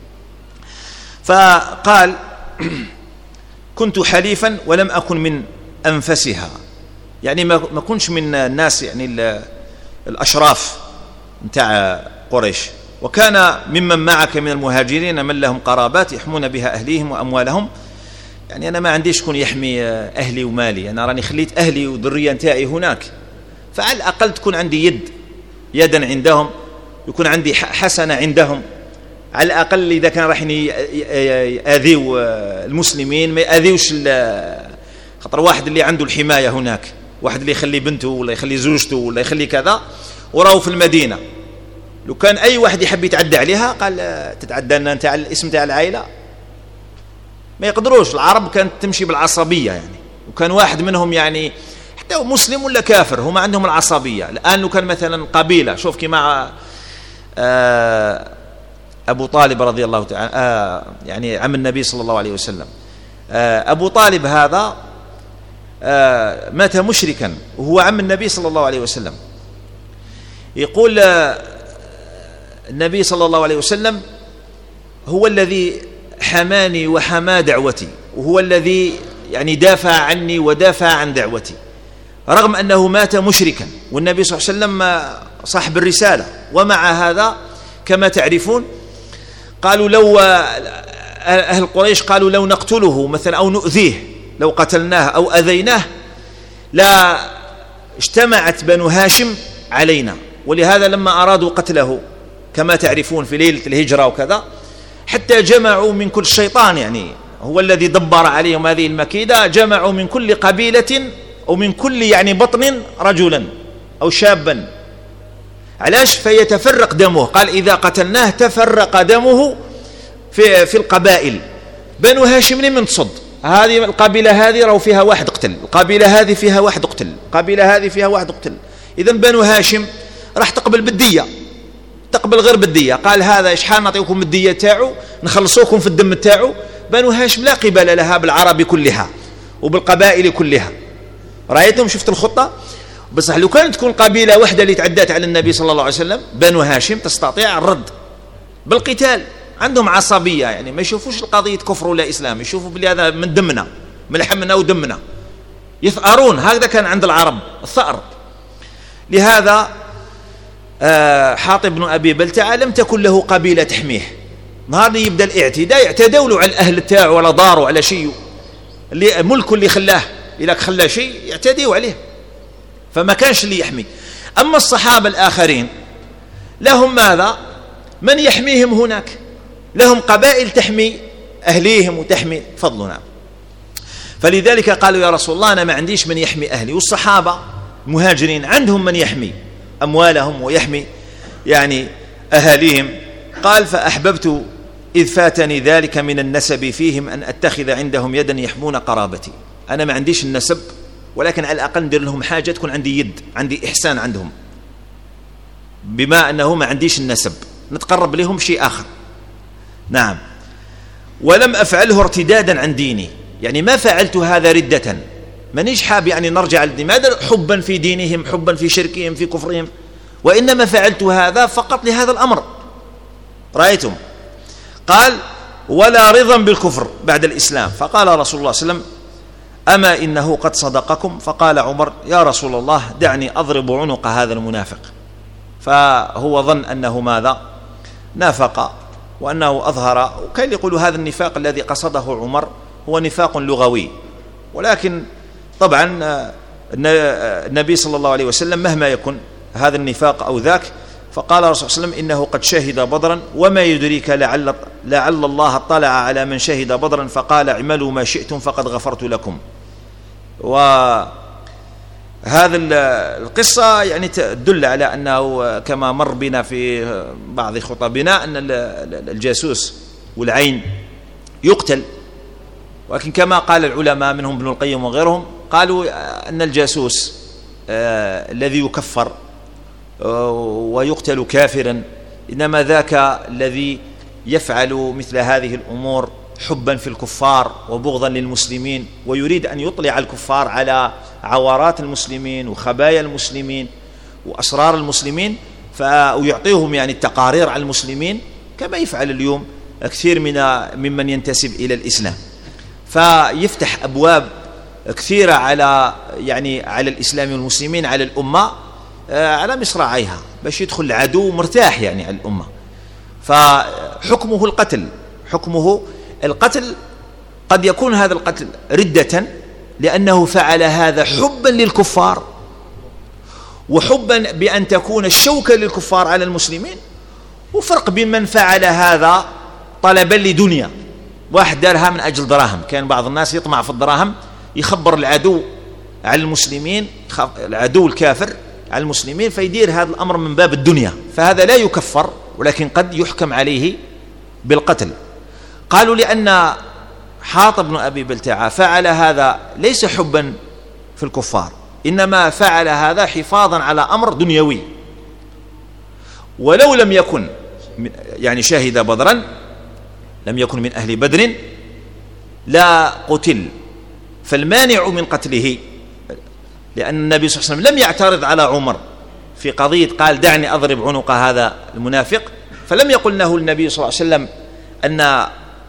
فقال كنت حليفا ولم أكن من أنفسها، يعني ما كنش من الناس يعني الأشراف متاع قريش، وكان ممن معك من المهاجرين من لهم قرابات يحمون بها أهليهم وأموالهم، يعني أنا ما عنديش كون يحمي أهلي ومالي، أنا راني خليت أهلي وذرية نتاعي هناك، فعلى الأقل تكون عندي يدا عندهم، يكون عندي حسنة عندهم، على الأقل إذا كان راح يأذيوا المسلمين ما يأذيوش، خطر واحد اللي عنده الحماية هناك، واحد اللي يخلي بنته ولا يخلي زوجته ولا يخلي كذا وراه في المدينة، لو كان أي واحد يحب يتعدى عليها قال تتعدى أن أنت على الاسم تاع العائلة، ما يقدروش. العرب كانت تمشي بالعصبية، يعني وكان واحد منهم يعني حتى مسلم ولا كافر هما عندهم العصبية. الآن لو كان مثلا قبيلة، شوف كما أبو طالب رضي الله تعالى يعني عم النبي صلى الله عليه وسلم، أبو طالب هذا مات مشركا وهو عم النبي صلى الله عليه وسلم. يقول النبي صلى الله عليه وسلم: هو الذي حماني وحمى دعوتي، وهو الذي يعني دافع عني ودافع عن دعوتي، رغم أنه مات مشركا، والنبي صلى الله عليه وسلم صاحب الرسالة. ومع هذا كما تعرفون قالوا لو أهل قريش قالوا لو نقتله مثلا أو نؤذيه، لو قتلناه أو أذيناه لا اجتمعت بنو هاشم علينا. ولهذا لما أرادوا قتله كما تعرفون في ليلة الهجرة وكذا، حتى جمعوا من كل شيطان، يعني هو الذي دبر عليهم هذه المكيدة، جمعوا من كل قبيلة أو من كل يعني بطن رجلا أو شابا. علاش؟ فيتفرق دمه. قال: إذا قتلناه تفرق دمه في القبائل. بنو هاشم من تصد، هذه القبيلة هذه رأوا فيها واحد قتل، القبيلة هذه فيها واحد قتل، القبيلة هذه فيها واحد قتل. إذن بنو هاشم راح تقبل بالدية، تقبل غير بالدية. قال: هذا شحال نعطيكم الدية تاعو، نخلصوكم في الدم تاعو. بنو هاشم لا قبل لها بالعرب كلها وبالقبائل كلها. رأيتم؟ شفت الخطة؟ بصح لو كانت تكون قبيلة واحدة اللي تعدت على النبي صلى الله عليه وسلم، بنو هاشم تستطيع الرد بالقتال. عندهم عصبية، يعني ما يشوفوش القضية كفر ولا إسلام، يشوفوا بلي هذا من دمنا، من لحمنا ودمنا، يثأرون. هكذا كان عند العرب الثأر. لهذا حاطب بن أبي بلتعة لم تكن له قبيلة تحميه. نهار اللي يبدأ الاعتداء يعتدوا له على الأهل تاعو ولا داره على شيء، اللي ملكه اللي خلاه، إذا خلاه شيء يعتدوا عليه، فما كانش اللي يحمي. أما الصحابة الآخرين لهم ماذا؟ من يحميهم هناك، لهم قبائل تحمي أهليهم وتحمي فضلنا. فلذلك قالوا: يا رسول الله، أنا ما عنديش من يحمي أهلي. والصحابة المهاجرين عندهم من يحمي أموالهم ويحمي يعني أهاليهم. قال: فأحببت إذ فاتني ذلك من النسب فيهم أن أتخذ عندهم يدا يحمون قرابتي. أنا ما عنديش النسب، ولكن على الأقل ندير لهم حاجة تكون عندي يد، عندي إحسان عندهم، بما أنه ما عنديش النسب نتقرب لهم شيء آخر. نعم. ولم أفعله ارتدادا عن ديني، يعني ما فعلت هذا ردة، مانيش حاب يعني نرجع لماذا؟ حبا في دينهم، حبا في شركهم، في كفرهم، وإنما فعلت هذا فقط لهذا الأمر. رأيتم؟ قال: ولا رضا بالكفر بعد الإسلام. فقال رسول الله صلى الله عليه وسلم: أما إنه قد صدقكم. فقال عمر: يا رسول الله، دعني أضرب عنق هذا المنافق. فهو ظن أنه ماذا؟ نافق، وأنه أظهر. وكان يقول هذا النفاق الذي قصده عمر هو نفاق لغوي، ولكن طبعا النبي صلى الله عليه وسلم مهما يكن هذا النفاق أو ذاك، فقال الرسول صلى الله عليه وسلم: إنه قد شهد بدرا، وما يدريك لعل الله اطلع على من شهد بدرا فقال: اعملوا ما شئتم فقد غفرت لكم. وهذا القصة يعني تدل على أنه كما مر بنا في بعض خطبنا أن الجاسوس والعين يقتل، ولكن كما قال العلماء منهم ابن القيم وغيرهم قالوا أن الجاسوس الذي يكفر ويقتل كافرا، إنما ذاك الذي يفعل مثل هذه الأمور حبا في الكفار وبغضا للمسلمين، ويريد أن يطلع الكفار على عورات المسلمين وخبايا المسلمين وأسرار المسلمين، ويعطيهم يعني التقارير على المسلمين كما يفعل اليوم كثير ممن ينتسب إلى الإسلام. فيفتح أبواب كثيرة على الإسلام والمسلمين، على الأمة، على مصراعيها، باش يدخل العدو مرتاح يعني على الأمة. فحكمه القتل، حكمه القتل. قد يكون هذا القتل ردة لأنه فعل هذا حبا للكفار وحبا بأن تكون الشوكة للكفار على المسلمين، وفرق بين من فعل هذا طلبا لدنيا، واحد دارها من أجل دراهم. كان بعض الناس يطمع في الدراهم، يخبر العدو على المسلمين، العدو الكافر على المسلمين، فيدير هذا الأمر من باب الدنيا، فهذا لا يكفر ولكن قد يحكم عليه بالقتل. قالوا لأن حاطب بن أبي بلتعة فعل هذا ليس حبا في الكفار، إنما فعل هذا حفاظا على أمر دنيوي، ولو لم يكن يعني شهد بدرا، لم يكن من أهل بدر، لا قتل فالمانع من قتله، لأن النبي صلى الله عليه وسلم لم يعترض على عمر في قضية قال دعني أضرب عنق هذا المنافق، فلم يقل له النبي صلى الله عليه وسلم أن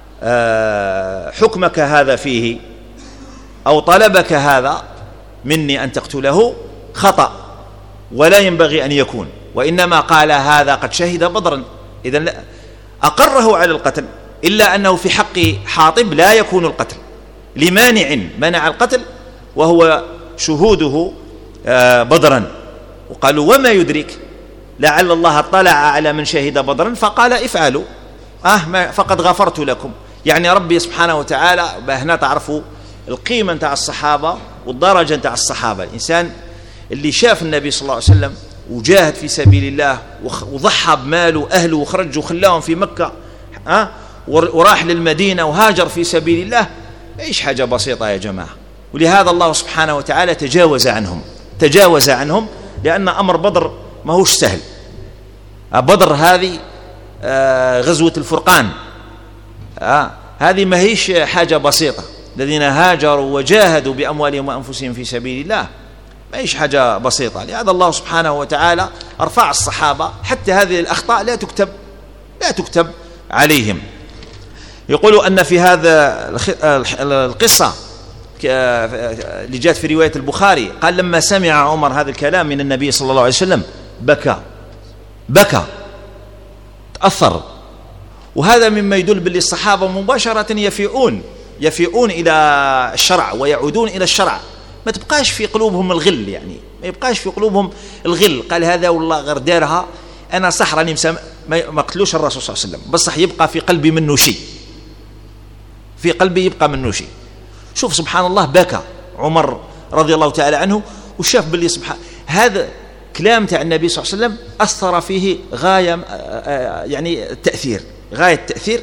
حكمك هذا فيه أو طلبك هذا مني أن تقتله خطأ ولا ينبغي أن يكون، وإنما قال هذا قد شهد بدرا، إذن أقره على القتل، إلا أنه في حق حاطب لا يكون القتل لمانع منع القتل وهو شهوده بدرا. وقالوا وما يدرك لعل الله اطلع على من شهد بدرا فقال افعلوا فقد غفرت لكم. يعني ربي سبحانه وتعالى هنا تعرفوا القيمة نتاع الصحابة والدرجة نتاع الصحابة. الإنسان اللي شاف النبي صلى الله عليه وسلم وجاهد في سبيل الله وضحى بماله أهله وخرج وخلاهم في مكة وراح للمدينة وهاجر في سبيل الله، ايش حاجة بسيطة يا جماعة. ولهذا الله سبحانه وتعالى تجاوز عنهم لأن أمر بدر ما هوش سهل. بدر هذه غزوة الفرقان، هذه ما هيش حاجة بسيطة. الذين هاجروا وجاهدوا بأموالهم وأنفسهم في سبيل الله ما هيش حاجة بسيطة. لهذا الله سبحانه وتعالى أرفع الصحابة حتى هذه الأخطاء لا تكتب عليهم. يقولوا أن في هذا القصة اللي جاءت في رواية البخاري قال لما سمع عمر هذا الكلام من النبي صلى الله عليه وسلم بكى تأثر. وهذا مما يدل باللي الصحابة مباشرة يفيئون إلى الشرع ويعودون إلى الشرع، ما تبقاش في قلوبهم الغل، يعني ما يبقاش في قلوبهم الغل. قال هذا والله غير دارها أنا صح راني ما قتلوش الرسول صلى الله عليه وسلم، بصح يبقى في قلبي منه شيء، في قلبي يبقى منه شيء. شوف سبحان الله بكى عمر رضي الله تعالى عنه وشاف باللي سبحان هذا كلام تاع النبي صلى الله عليه وسلم أثر فيه غاية يعني التأثير، غاية التأثير.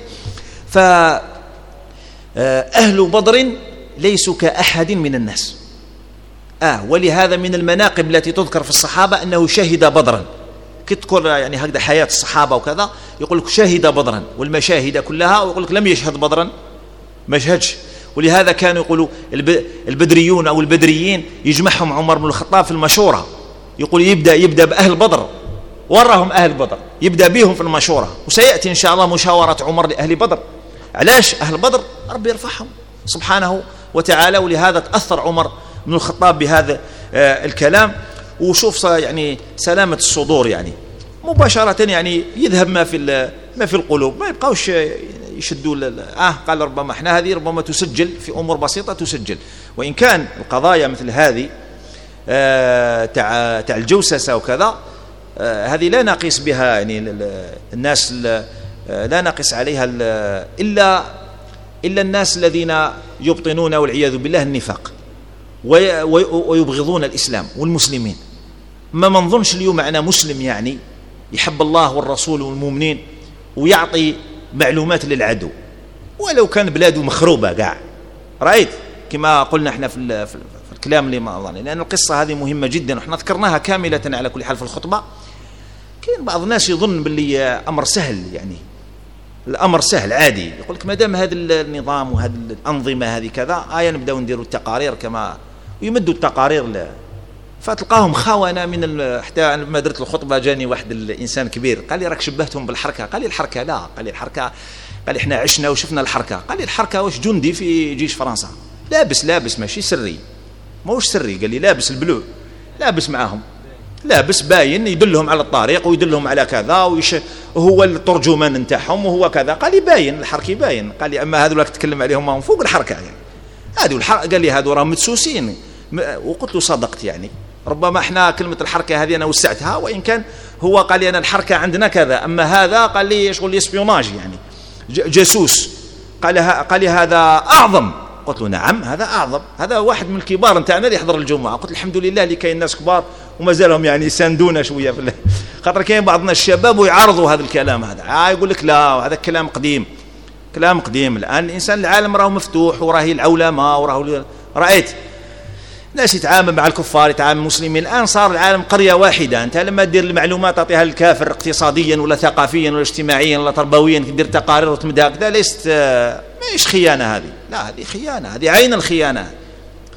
فأهل بدر ليسوا كأحد من الناس. ولهذا من المناقب التي تذكر في الصحابة أنه شهد بدرا. كتذكر يعني هكذا حياة الصحابة وكذا يقول لك شهد بدرا والمشاهد كلها، ويقول لك لم يشهد بدرا ما شهدش. ولهذا كانوا يقولوا البدريون أو البدريين يجمعهم عمر بن الخطاب في المشورة، يقول يبدأ بأهل بدر، وراهم أهل بدر يبدأ بهم في المشورة. وسيأتي إن شاء الله مشاورة عمر لأهل بدر. علاش أهل بدر؟ ربي يرفعهم سبحانه وتعالى. ولهذا تأثر عمر بن الخطاب بهذا الكلام. وشوف يعني سلامة الصدور، يعني مباشرة يعني يذهب ما في القلوب، ما يبقاوش يشدوا قال ربما احنا هذه ربما تسجل في أمور بسيطة تسجل. وإن كان القضايا مثل هذه تاع الجوسسة وكذا هذه لا نقيس بها يعني الناس لا نقيس عليها إلا الناس الذين يبطنون والعياذ بالله النفاق ويبغضون الإسلام والمسلمين. ما نظنش اليوم معنا مسلم يعني يحب الله والرسول والمؤمنين ويعطي معلومات للعدو ولو كان بلاده مخروبة قاع. رأيت كما قلنا احنا في الكلام اللي ما أظن، لأن القصة هذه مهمة جدا وإحنا ذكرناها كاملة على كل حال في الخطبة. كاين بعض الناس يظن باللي أمر سهل، يعني الأمر سهل عادي، يقول لك ما دام هذا النظام وهذه الأنظمة هذه كذا نبدأ نديروا التقارير كما ويمدوا التقارير فتلقاهم خونة من حتى لما درت الخطبة جاني واحد الإنسان كبير قال لي راك شبهتهم بالحركة. قال لي الحركة لا، قال لي الحركة، قال لي احنا عشنا وشفنا الحركة. قال لي الحركة واش جندي في جيش فرنسا لابس ماشي سري، ماهوش سري، قال لي لابس البلو، لابس معاهم، لابس باين يدلهم على الطريق ويدلهم على كذا وهو الترجمان نتاعهم وهو كذا. قال لي باين الحركة باين. قال لي أما هذو اللي تتكلم عليهم هم فوق الحركة يعني هذو الحركة. قال لي هذو راهم مدسوسين. وقلت له صدقت، يعني ربما احنا كلمة الحركة هذه أنا وسعتها، وإن كان هو قال لي أنا الحركة عندنا كذا، أما هذا قال لي شغل اسبيوناج يعني جاسوس. قال لي هذا أعظم. قلت له نعم هذا أعظم، هذا واحد من الكبار نتاعنا اللي يحضر الجمعة. قلت الحمد لله اللي كاين ناس كبار وما زالهم يعني يساندونا شوية في الله. خاطر كاين بعضنا الشباب ويعارضوا هذا الكلام هذا، يقول لك لا هذا كلام قديم، كلام قديم. الآن الإنسان العالم راه مفتوح وراهي العولمة وراه رأيت ناس يتعامل مع الكفار يتعامل المسلمين. الآن صار العالم قرية واحدة. أنت لما تدير المعلومات تعطيها للكافر اقتصاديا ولا ثقافيا ولا اجتماعيا ولا تربويا، تدير تقارير وتمدها كذا، ليست ماهيش خيانة هذه، لا هذه خيانة، هذه عين الخيانة.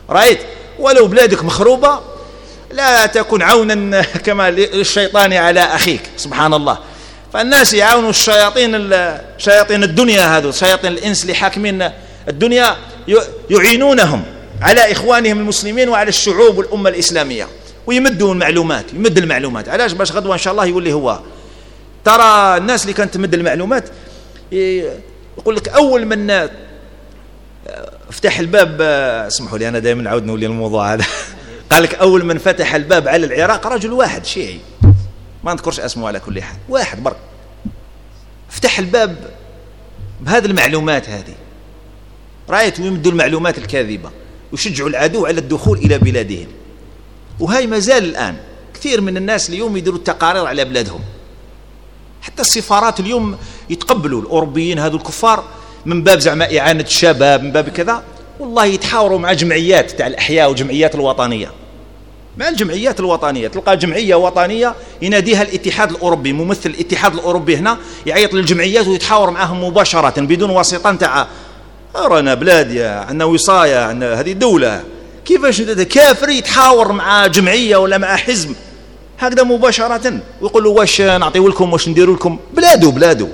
رأيت؟ ولو بلادك مخروبة لا تكن عونا كما للشيطان على أخيك، سبحان الله. فالناس يعاونوا شياطين الدنيا، هذو شياطين الإنس اللي حاكمين الدنيا، يعينونهم على إخوانهم المسلمين وعلى الشعوب والأمة الإسلامية، ويمدوا المعلومات، يمد المعلومات. علاش؟ باش غدوة إن شاء الله يولي هو. ترى الناس اللي كانت تمد المعلومات يقول لك أول من افتح الباب، اسمحوا لي أنا دائما نعود نولي الموضوع هذا قال لك أول من فتح الباب على العراق رجل واحد شيعي، ما نذكرش اسمه على كل حال، واحد برك فتح الباب بهذه المعلومات هذه، رأيت؟ ويمدوا المعلومات الكاذبة ويشجعوا العدو على الدخول إلى بلادهم. وهي ما زال الآن كثير من الناس اليوم يديروا التقارير على بلادهم، حتى السفارات اليوم يتقبلوا الأوروبيين هذو الكفار من باب زعما إعانة الشباب، من باب كذا، والله يتحاوروا مع جمعيات تاع الأحياء وجمعيات الوطنية، مع الجمعيات الوطنية. تلقى جمعية وطنية يناديها الاتحاد الأوروبي، ممثل الاتحاد الأوروبي هنا يعيط للجمعيات ويتحاور معهم مباشرة بدون واسطة تاع رانا بلاد، عندنا وصاية، عندنا هذه دولة. كيفاش كافر يتحاور مع جمعية ولا مع حزب هكذا مباشرة ويقول له واش نعطيو لكم، واش نديروا لكم؟ بلادو.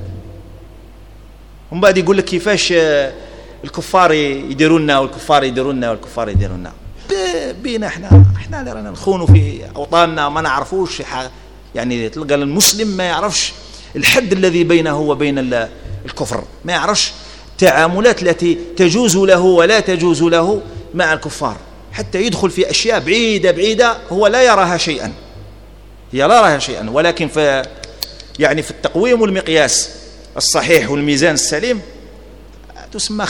ومن بعد يقول لك كيفاش الكفار يديروا لنا والكفار يديروا لنا والكفار يديروا لنا. بينا احنا اللي رانا نخونوا في اوطاننا، ما نعرفوش يعني. تلقى المسلم ما يعرفش الحد الذي بينه وبين الكفر، ما يعرفش التعاملات التي تجوز له ولا تجوز له مع الكفار، حتى يدخل في أشياء بعيدة هو لا يراها شيئا، هي لا يراها شيئا، ولكن في التقويم والمقياس الصحيح والميزان السليم تسمى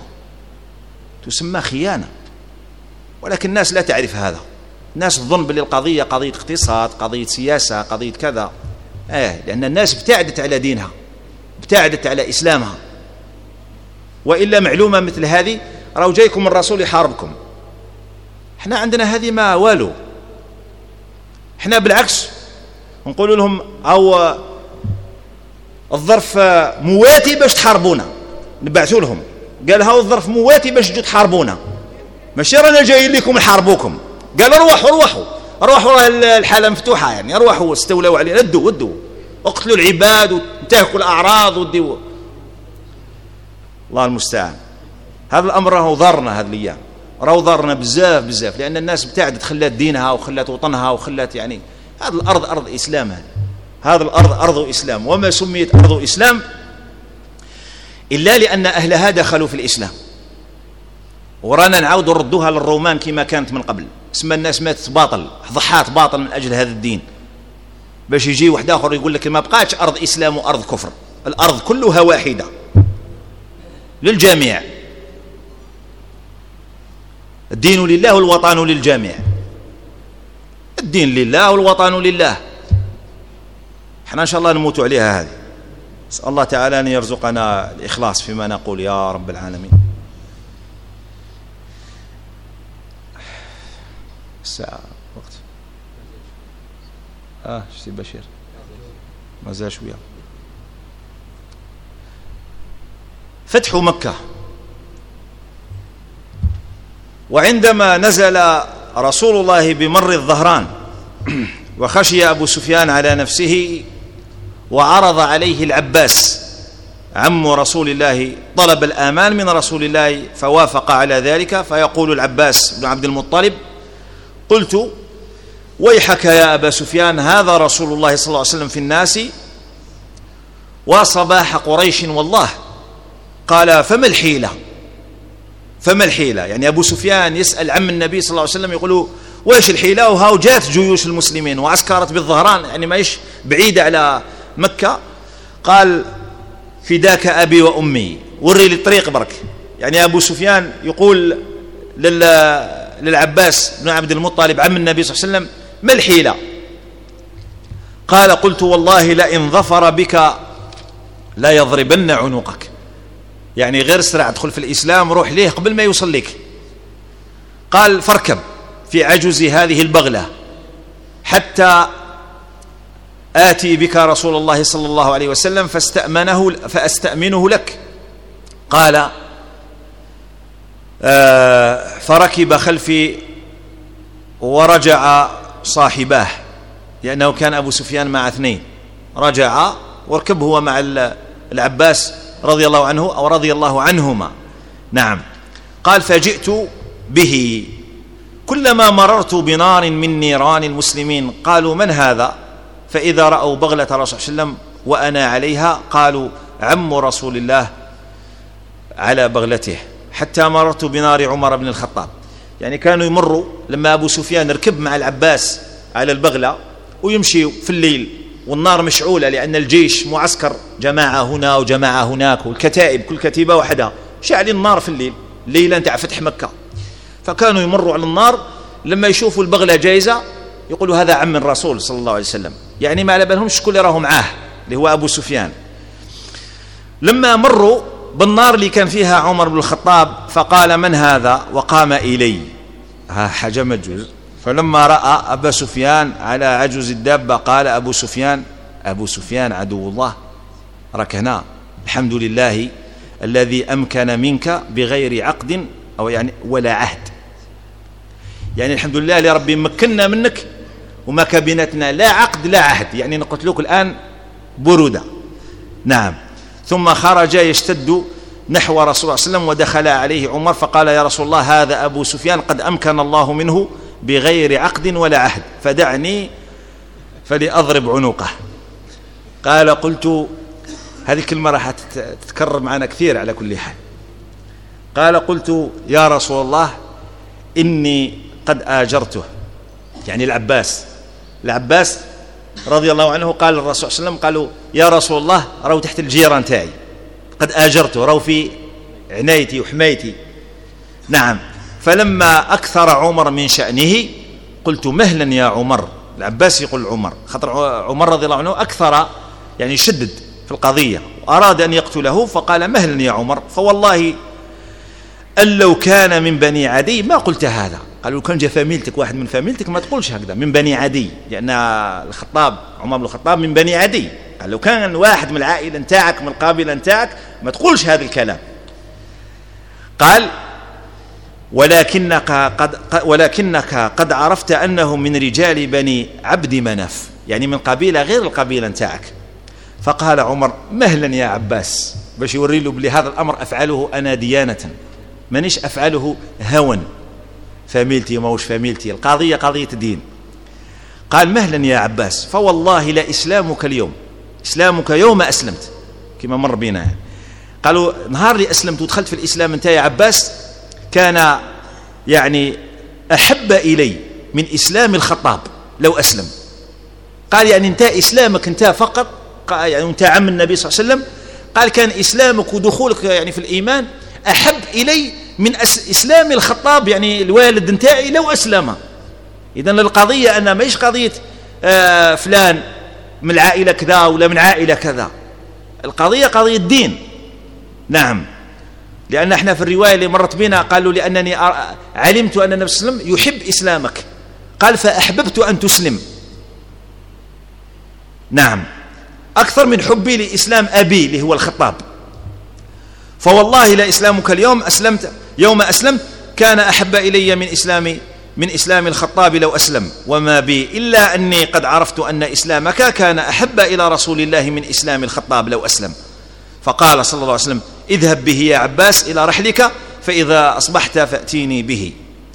خيانة. ولكن الناس لا تعرف هذا، الناس تظن باللي القضية قضية اقتصاد، قضية سياسة، قضية كذا، لأن الناس ابتعدت على دينها، ابتعدت على إسلامها. وإلا معلومة مثل هذه، راهو جايكم الرسول يحاربكم، احنا عندنا هذه ما والو، احنا بالعكس نقول لهم أو الظرف مواتي باش تحاربونا، نبعثوا لهم قال هاو الظرف مواتي باش تجوا تحاربونا، ماشي رانا جايين لكم نحاربوكم. قال روحوا الحالة مفتوحة، يعني روحوا استولوا علينا، ودوا اقتلوا العباد وانتهكوا الأعراض وديوا. الله المستعان. هذا الأمر راهو ضرنا، هذه الأيام راهو ضرنا بزاف، لأن الناس ابتعدت، خلات دينها وخلات وطنها وخلات هذه الأرض أرض إسلام، هذه الأرض أرض إسلام. وما سميت أرض إسلام إلا لأن أهلها دخلوا في الإسلام، ورانا نعاود نردوها للرومان كما كانت من قبل. اسم الناس ماتت باطل، ضحات باطل من أجل هذا الدين، باش يجي واحد آخر يقول لك ما بقاتش أرض إسلام وأرض كفر، الأرض كلها واحدة للجميع، الدين لله والوطن للجميع، الدين لله والوطن لله. احنا إن شاء الله نموت عليها هذه. نسأل الله تعالى أن يرزقنا الإخلاص فيما نقول يا رب العالمين. الساعة وقت شتي بشير مازال شوية. فتح مكة. وعندما نزل رسول الله بمر الظهران وخشي أبو سفيان على نفسه وعرض عليه العباس عم رسول الله، طلب الآمان من رسول الله فوافق على ذلك، فيقول العباس بن عبد المطلب: قلت ويحك يا أبا سفيان، هذا رسول الله صلى الله عليه وسلم في الناس وصباح قريش والله. قال: فما الحيلة؟ يعني أبو سفيان يسأل عم النبي صلى الله عليه وسلم، يقولوا وإيش الحيلة؟ وهاو جات جيوش المسلمين وعسكرت بالظهران، يعني ما إيش بعيدة على مكة. قال: فداك أبي وأمي، وري لي الطريق برك. يعني أبو سفيان يقول للعباس بن عبد المطلب عم النبي صلى الله عليه وسلم: ما الحيلة؟ قال: قلت والله لئن ظفر بك لا يضربن عنقك، يعني غير سرع ادخل في الإسلام، روح ليه قبل ما يوصل لك. قال: فاركب في عجز هذه البغلة حتى آتي بك رسول الله صلى الله عليه وسلم فأستأمنه لك. قال: فركب خلفي ورجع صاحباه، لأنه كان أبو سفيان مع اثنين، رجع وركب هو مع العباس رضي الله عنه أو رضي الله عنهما. نعم. قال فجئت به كلما مررت بنار من نيران المسلمين قالوا من هذا؟ فإذا رأوا بغلة رسول الله صلى الله عليه وسلم وأنا عليها قالوا عم رسول الله على بغلته، حتى مررت بنار عمر بن الخطاب. يعني كانوا يمروا لما أبو سفيان ركب مع العباس على البغلة ويمشي في الليل والنار مشعولة، لأن الجيش معسكر جماعة هنا وجماعة هناك والكتائب كل كتيبة وحدها، شاعلين النار في الليل، ليلة أنت فتح مكة. فكانوا يمروا على النار لما يشوفوا البغلة جايزة يقولوا هذا عم الرسول صلى الله عليه وسلم، يعني ما على بالهمش شكون اللي راهم معاه اللي هو أبو سفيان. لما مروا بالنار اللي كان فيها عمر بن الخطاب فقال من هذا؟ وقام إلي. حاجة مجوز. فلما رأى أبا سفيان على عجز الدابة قال أبو سفيان عدو الله ركنا، الحمد لله الذي أمكن منك بغير عقد أو يعني ولا عهد، يعني الحمد لله لربي مكننا منك وما كبنتنا لا عقد لا عهد، يعني نقتلوك الآن برودة. نعم. ثم خرج يشتد نحو رسول الله صلى الله عليه وسلم ودخل عليه عمر فقال يا رسول الله هذا أبو سفيان قد أمكن الله منه بغير عقد ولا عهد فدعني فلأضرب عنقه. قال قلت، هذه الكلمة راح تتكرر معنا كثير على كل حال. قال قلت يا رسول الله إني قد آجرته، يعني العباس رضي الله عنه قال للرسول صلى الله عليه وسلم قالوا يا رسول الله رو تحت الجيران تاعي قد آجرته، رو في عنايتي وحمايتي. نعم. فلما أكثر عمر من شأنه قلت مهلا يا عمر، العباس يقول عمر خاطر عمر رضي الله عنه أكثر يعني شدد في القضية وأراد أن يقتله، فقال مهلا يا عمر فوالله أن لو كان من بني عدي ما قلت هذا. قالوا كان جاء فاميلتك واحد من فاميلتك ما تقولش هكذا من بني عدي، لأن عمر بن الخطاب من بني عدي. قال لو كان واحد من العائلة نتاعك من القبيلة نتاعك ما تقولش هذا الكلام. قال ولكنك قد عرفت أنه من رجال بني عبد مناف، يعني من قبيلة غير القبيلة نتاعك. فقال عمر مهلا يا عباس، باش يوري له بلي هذا الأمر أفعله أنا ديانة مانيش أفعله هوا، فاميلتي وماوش فاميلتي، القضية قضية دين. قال مهلا يا عباس فوالله لا إسلامك اليوم، إسلامك يوم أسلمت كما مر بنا. قالوا نهار اللي أسلمت ودخلت في الإسلام انت يا عباس كان يعني أحب إلي من إسلام الخطاب لو أسلم. قال يعني انت إسلامك انت فقط، يعني انت عم النبي صلى الله عليه وسلم، قال كان إسلامك ودخولك يعني في الإيمان أحب إلي من إسلام الخطاب يعني الوالد نتاعي لو أسلم. إذن القضية أن ماهيش قضية فلان من العائلة كذا ولا من عائلة كذا، القضية قضية دين. نعم. لأن احنا في الرواية اللي مرت بنا قالوا لأنني علمت أن النبي صلى الله عليه وسلم يحب إسلامك، قال فأحببت أن تسلم. نعم. أكثر من حبي لإسلام أبي اللي هو الخطاب. فوالله لا إسلامك اليوم يوم أسلمت كان أحب إلي من إسلام الخطاب لو أسلم، وما بي إلا أني قد عرفت أن إسلامك كان أحب إلى رسول الله من إسلام الخطاب لو أسلم. فقال صلى الله عليه وسلم اذهب به يا عباس إلى رحلك فإذا أصبحت فأتيني به.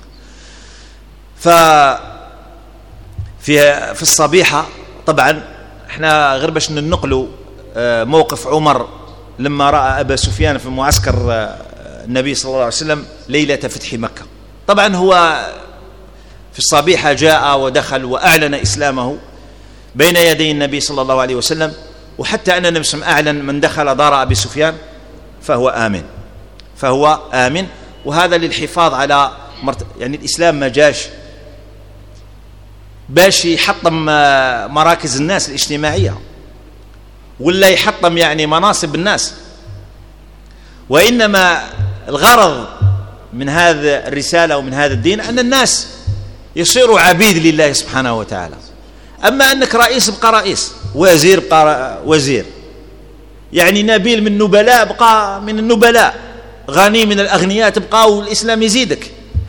في الصبيحة طبعا احنا غير باش ننقلوا موقف عمر لما رأى أبا سفيان في معسكر النبي صلى الله عليه وسلم ليلة فتح مكة. طبعا هو في الصبيحة جاء ودخل وأعلن إسلامه بين يدي النبي صلى الله عليه وسلم، وحتى أن النبي صلى الله عليه وسلم أعلن من دخل دار أبي سفيان فهو آمن. وهذا للحفاظ على يعني الإسلام ما جاش باش يحطم مراكز الناس الاجتماعية ولا يحطم يعني مناصب الناس، وإنما الغرض من هذا الرسالة ومن هذا الدين أن الناس يصيروا عبيد لله سبحانه وتعالى. أما أنك رئيس بقى رئيس، وزير بقى وزير، يعني نبيل من النبلاء بقى من النبلاء، غني من الأغنياء تبقى والإسلام يزيدك.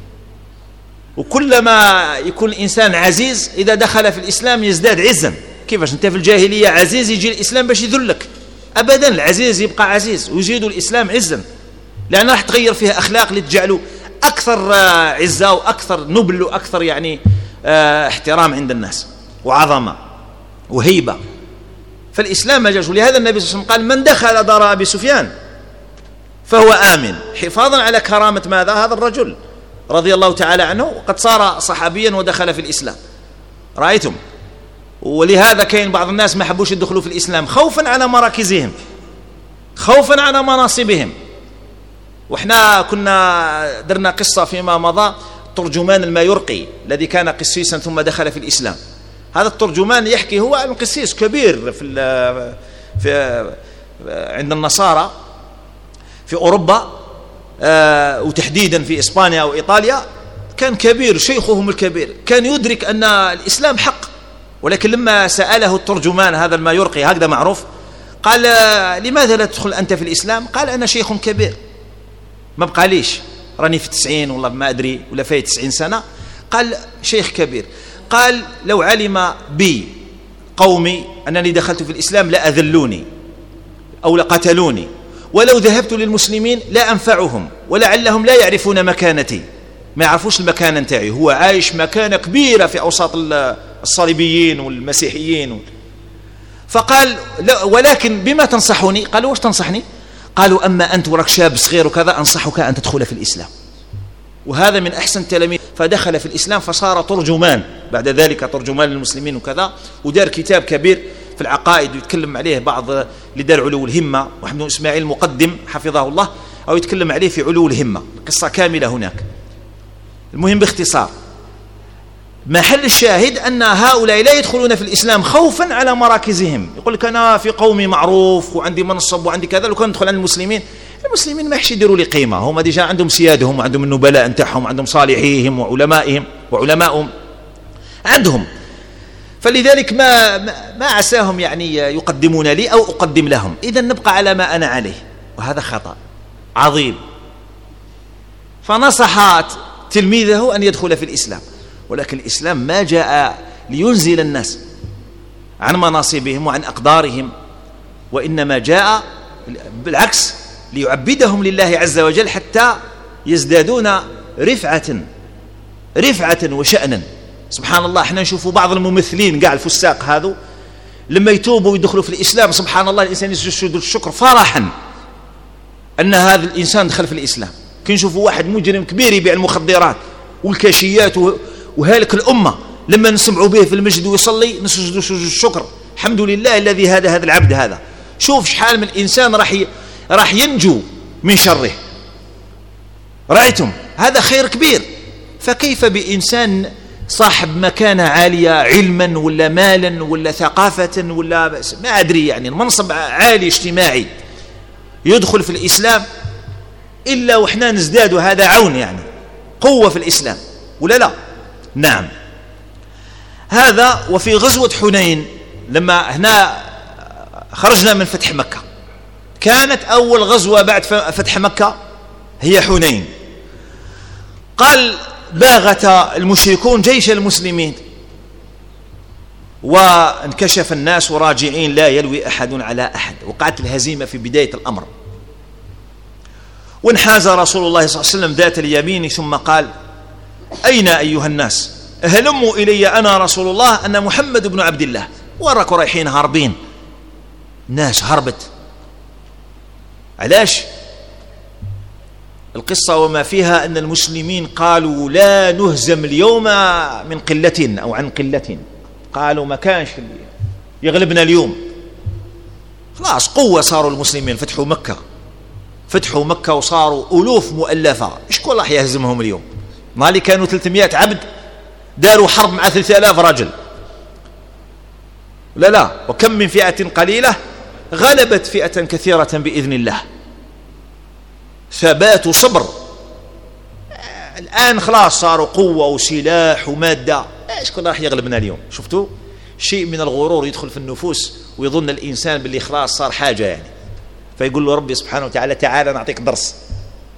وكلما يكون الإنسان عزيز إذا دخل في الإسلام يزداد عزا. كيفاش أنت في الجاهلية عزيز يجي الإسلام باش يذلك؟ أبدا، العزيز يبقى عزيز ويزيد الإسلام عزا، لأنه راح تغير فيها أخلاق لتجعله أكثر عزة وأكثر نبل وأكثر يعني احترام عند الناس وعظمة وهيبة. فالإسلام مجاز. ولهذا النبي صلى الله عليه وسلم قال: من دخل دار أبي سفيان فهو آمن، حفاظا على كرامة ماذا؟ هذا الرجل رضي الله تعالى عنه، وقد صار صحابيا ودخل في الإسلام. رأيتم؟ ولهذا كاين بعض الناس ما حبوش يدخلوا في الإسلام خوفا على مراكزهم، خوفا على مناصبهم. وإحنا كنا درنا قصة فيما مضى، ترجمان المايورقي الذي كان قسيسا ثم دخل في الإسلام. هذا الترجمان يحكي، هو عن قسيس كبير في عند النصارى في أوروبا، وتحديدا في إسبانيا أو إيطاليا. كان كبير، شيخهم الكبير، كان يدرك أن الإسلام حق، ولكن لما سأله الترجمان هذا المايورقي هكذا معروف، قال: لماذا لا تدخل أنت في الإسلام؟ قال: أنا شيخ كبير، ما بقى ليش، راني في 90 والله ما أدري ولا في 90 سنة. قال: شيخ كبير. قال: لو علم بي قومي أنني دخلت في الإسلام لأذلوني أو لقتلوني، ولو ذهبت للمسلمين لا أنفعهم، ولعلهم لا يعرفون مكانتي، ما يعرفوش المكانة نتاعي. هو عايش مكانة كبيرة في أوساط الصليبيين والمسيحيين. فقال: ولكن بما تنصحني؟ قالوا: وش تنصحني؟ قالوا: أما أنت وراك شاب صغير وكذا أنصحك أن تدخل في الإسلام. وهذا من أحسن التلاميذ، فدخل في الإسلام فصار ترجمان بعد ذلك، ترجمان للمسلمين وكذا، ودار كتاب كبير في العقائد ويتكلم عليه بعض لدار علو الهمة، محمد بن إسماعيل المقدم حفظه الله، أو يتكلم عليه في علو الهمة، قصة كاملة هناك. المهم باختصار، محل الشاهد أن هؤلاء لا يدخلون في الإسلام خوفا على مراكزهم. يقول لك: أنا في قومي معروف وعندي منصب وعندي كذا، لو كان ندخل عند المسلمين ما يحش يديروا لي قيمة، هم ديجا عندهم سيادهم وعندهم النبلاء نتاعهم، عندهم صالحيهم وعلمائهم عندهم. فلذلك ما عساهم يعني يقدمون لي أو أقدم لهم. إذن نبقى على ما أنا عليه، وهذا خطأ عظيم. فنصح تلميذه أن يدخل في الإسلام، ولكن الإسلام ما جاء لينزل الناس عن مناصبهم وعن أقدارهم، وإنما جاء بالعكس ليعبدهم لله عز وجل حتى يزدادون رفعة وشأنا. سبحان الله، احنا نشوفوا بعض الممثلين قاع الفساق هذو لما يتوبوا ويدخلوا في الإسلام، سبحان الله، الإنسان يسجد الشكر فرحا أن هذا الإنسان دخل في الإسلام. كي نشوفوا واحد مجرم كبير يبيع المخدرات والكاشيات وهالك الأمة، لما نسمعوا به في المسجد ويصلي نسجد الشكر، الحمد لله الذي هذا العبد هذا. شوف شحال من الإنسان راح ينجو من شره. رأيتم؟ هذا خير كبير. فكيف بإنسان صاحب مكانة عالية علما ولا مالا ولا ثقافة ولا ما أدري، يعني المنصب عالي اجتماعي، يدخل في الإسلام إلا وإحنا نزداد، هذا عون يعني قوة في الإسلام ولا لا؟ نعم. هذا. وفي غزوة حنين لما هنا خرجنا من فتح مكة، كانت أول غزوة بعد فتح مكة هي حنين. قال: باغت المشركون جيش المسلمين وانكشف الناس راجعين لا يلوي أحد على أحد، وقعت الهزيمة في بداية الأمر. وانحاز رسول الله صلى الله عليه وسلم ذات اليمين ثم قال: أين أيها الناس؟ هلموا إلي أنا رسول الله أن محمد بن عبد الله. وراكوا رايحين هاربين، الناس هربت. علاش؟ القصة وما فيها أن المسلمين قالوا: لا نهزم اليوم من قلة أو عن قلة. قالوا ما كانش يغلبنا اليوم، خلاص قوة صاروا المسلمين، فتحوا مكة وصاروا ألوف مؤلفة. شكون راح يهزمهم اليوم؟ مالي كانوا 300 عبد داروا حرب مع 3000 رجل. لا، وكم من فئة قليلة غلبت فئة كثيرة بإذن الله. ثبات وصبر. الآن خلاص صاروا قوة وسلاح ومادة، شكون راح يغلبنا اليوم؟ شفتوا شيء من الغرور يدخل في النفوس، ويظن الإنسان باللي خلاص صار حاجة يعني، فيقول له ربي سبحانه وتعالى: تعالى نعطيك درس،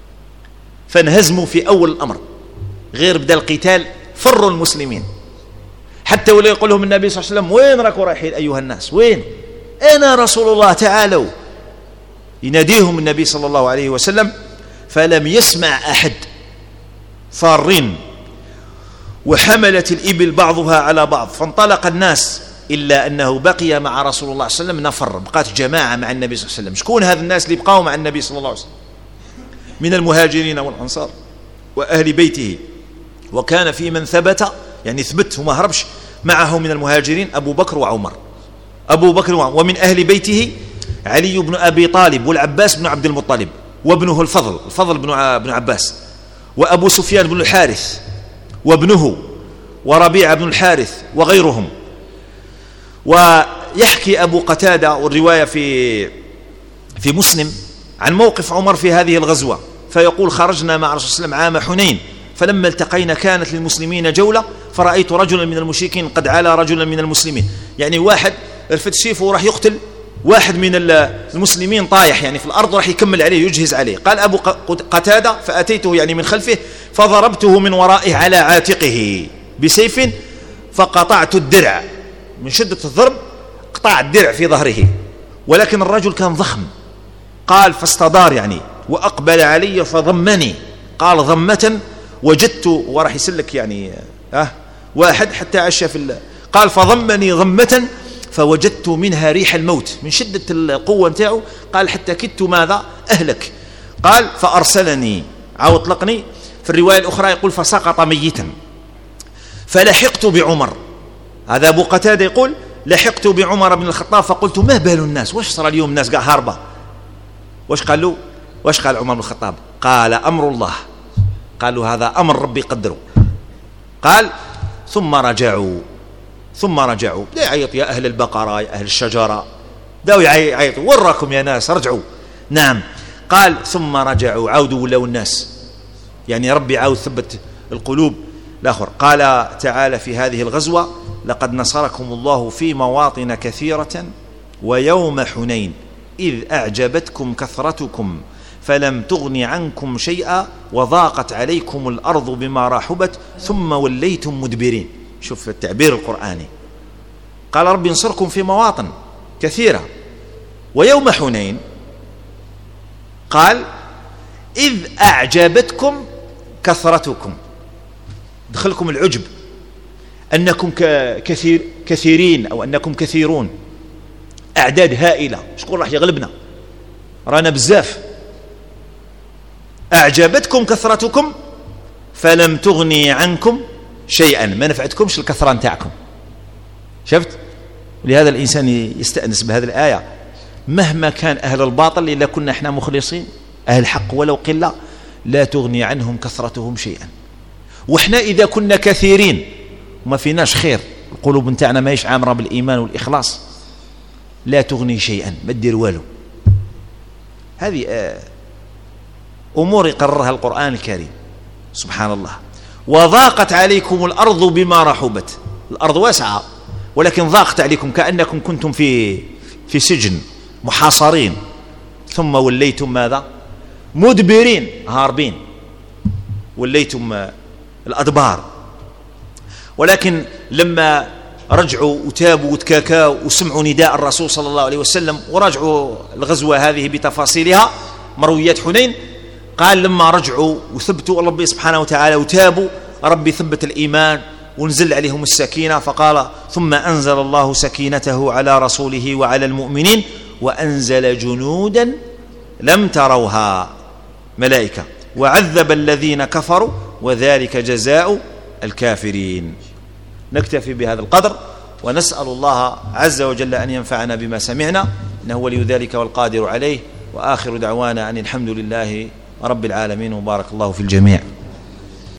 فانهزموا في أول الأمر، غير بدأ القتال فروا المسلمين، حتى ولا يقول لهم النبي صلى الله عليه وسلم وين راكوا رايحين أيها الناس، وين؟ أنا رسول الله تعالوا، يناديهم النبي صلى الله عليه وسلم، فلم يسمع أحد، فارين، وحملت الإبل بعضها على بعض، فانطلق الناس، إلا أنه بقي مع رسول الله صلى الله عليه وسلم نفر، بقات جماعة مع النبي صلى الله عليه وسلم. شكون هذا الناس اللي بقاوا مع النبي صلى الله عليه وسلم؟ من المهاجرين والأنصار وأهل بيته، وكان في من ثبت، يعني ثبت وما هربش معه من المهاجرين أبو بكر وعمر، ومن أهل بيته علي بن أبي طالب والعباس بن عبد المطلب وابنه الفضل بن عباس، وأبو سفيان بن الحارث وابنه، وربيعة بن الحارث وغيرهم. ويحكي أبو قتادة والرواية في مسلم عن موقف عمر في هذه الغزوة، فيقول خرجنا مع رسول الله صلى الله عليه وسلم عام حنين، فلما التقينا كانت للمسلمين جولة، فرأيت رجلا من المشركين قد علا رجلا من المسلمين، يعني واحد رفت سيفه وراح يقتل واحد من المسلمين طايح يعني في الأرض، راح يكمل عليه يجهز عليه. قال أبو قتادة فأتيته يعني من خلفه فضربته من ورائه على عاتقه بسيف فقطعت الدرع، من شدة الضرب قطع الدرع في ظهره، ولكن الرجل كان ضخم. قال فاستدار يعني وأقبل علي فضمني، قال ضمة وجدت، وراح يسلك يعني واحد حتى عش قال فضمني ضمة فوجدت منها ريح الموت، من شدة القوة نتاعه، قال حتى كدت ماذا أهلك. قال فأرسلني أو اطلقني، في الرواية الأخرى يقول فسقط ميتا، فلحقت بعمر، هذا أبو قتادة يقول لحقت بعمر بن الخطاب فقلت ما بال الناس، وش صار اليوم الناس قاع هاربة؟ وش قال عمر بن الخطاب؟ قال أمر الله، قالوا هذا أمر ربي قدره. قال ثم رجعوا بدأ يعيط يا أهل البقرة يا أهل الشجرة، بدأوا يعيطوا وراكم يا ناس رجعوا. نعم. قال ثم رجعوا، عودوا ولو الناس، يعني ربي عاود ثبت القلوب الآخر. قال تعالى في هذه الغزوة لقد نصركم الله في مواطن كثيرة ويوم حنين إذ أعجبتكم كثرتكم فلم تغن عنكم شيئا وضاقت عليكم الأرض بما رحبت ثم وليتم مدبرين. شوف التعبير القرآني، قال ربي ينصركم في مواطن كثيرة ويوم حنين، قال إذ أعجبتكم كثرتكم، دخلكم العجب أنكم كثيرين أو أنكم كثيرون، أعداد هائلة، شكون راح يغلبنا، رانا بزاف. أعجبتكم كثرتكم فلم تغني عنكم شيئا، ما نفعتكمش الكثرة نتاعكم. شفت؟ ولهذا الإنسان يستأنس بهذه الآية، مهما كان أهل الباطل إلا كنا احنا مخلصين، أهل الحق ولو قلة لا تغني عنهم كثرتهم شيئا. وإحنا إذا كنا كثيرين وما فيناش خير، القلوب نتاعنا ما هيش عامرة بالإيمان والإخلاص، لا تغني شيئا، ما تدير والو. هذه أمور يقررها القرآن الكريم سبحان الله. وضاقت عليكم الأرض بما رحبت، الأرض واسعة ولكن ضاقت عليكم كأنكم كنتم في سجن محاصرين، ثم وليتم ماذا؟ مدبرين، هاربين، وليتم الأدبار. ولكن لما رجعوا وتابوا وتكاكاوا وسمعوا نداء الرسول صلى الله عليه وسلم ورجعوا الغزوة هذه بتفاصيلها مرويات حنين، قال لما رجعوا وثبتوا ربي سبحانه وتعالى وتابوا، ربي ثبت الإيمان ونزل عليهم السكينة، فقال ثم أنزل الله سكينته على رسوله وعلى المؤمنين وأنزل جنودا لم تروها، ملائكة، وعذب الذين كفروا وذلك جزاء الكافرين. نكتفي بهذا القدر ونسأل الله عز وجل أن ينفعنا بما سمعنا، إنه ولي ذلك والقادر عليه، وآخر دعوانا أن الحمد لله رب العالمين، وبارك الله في الجميع.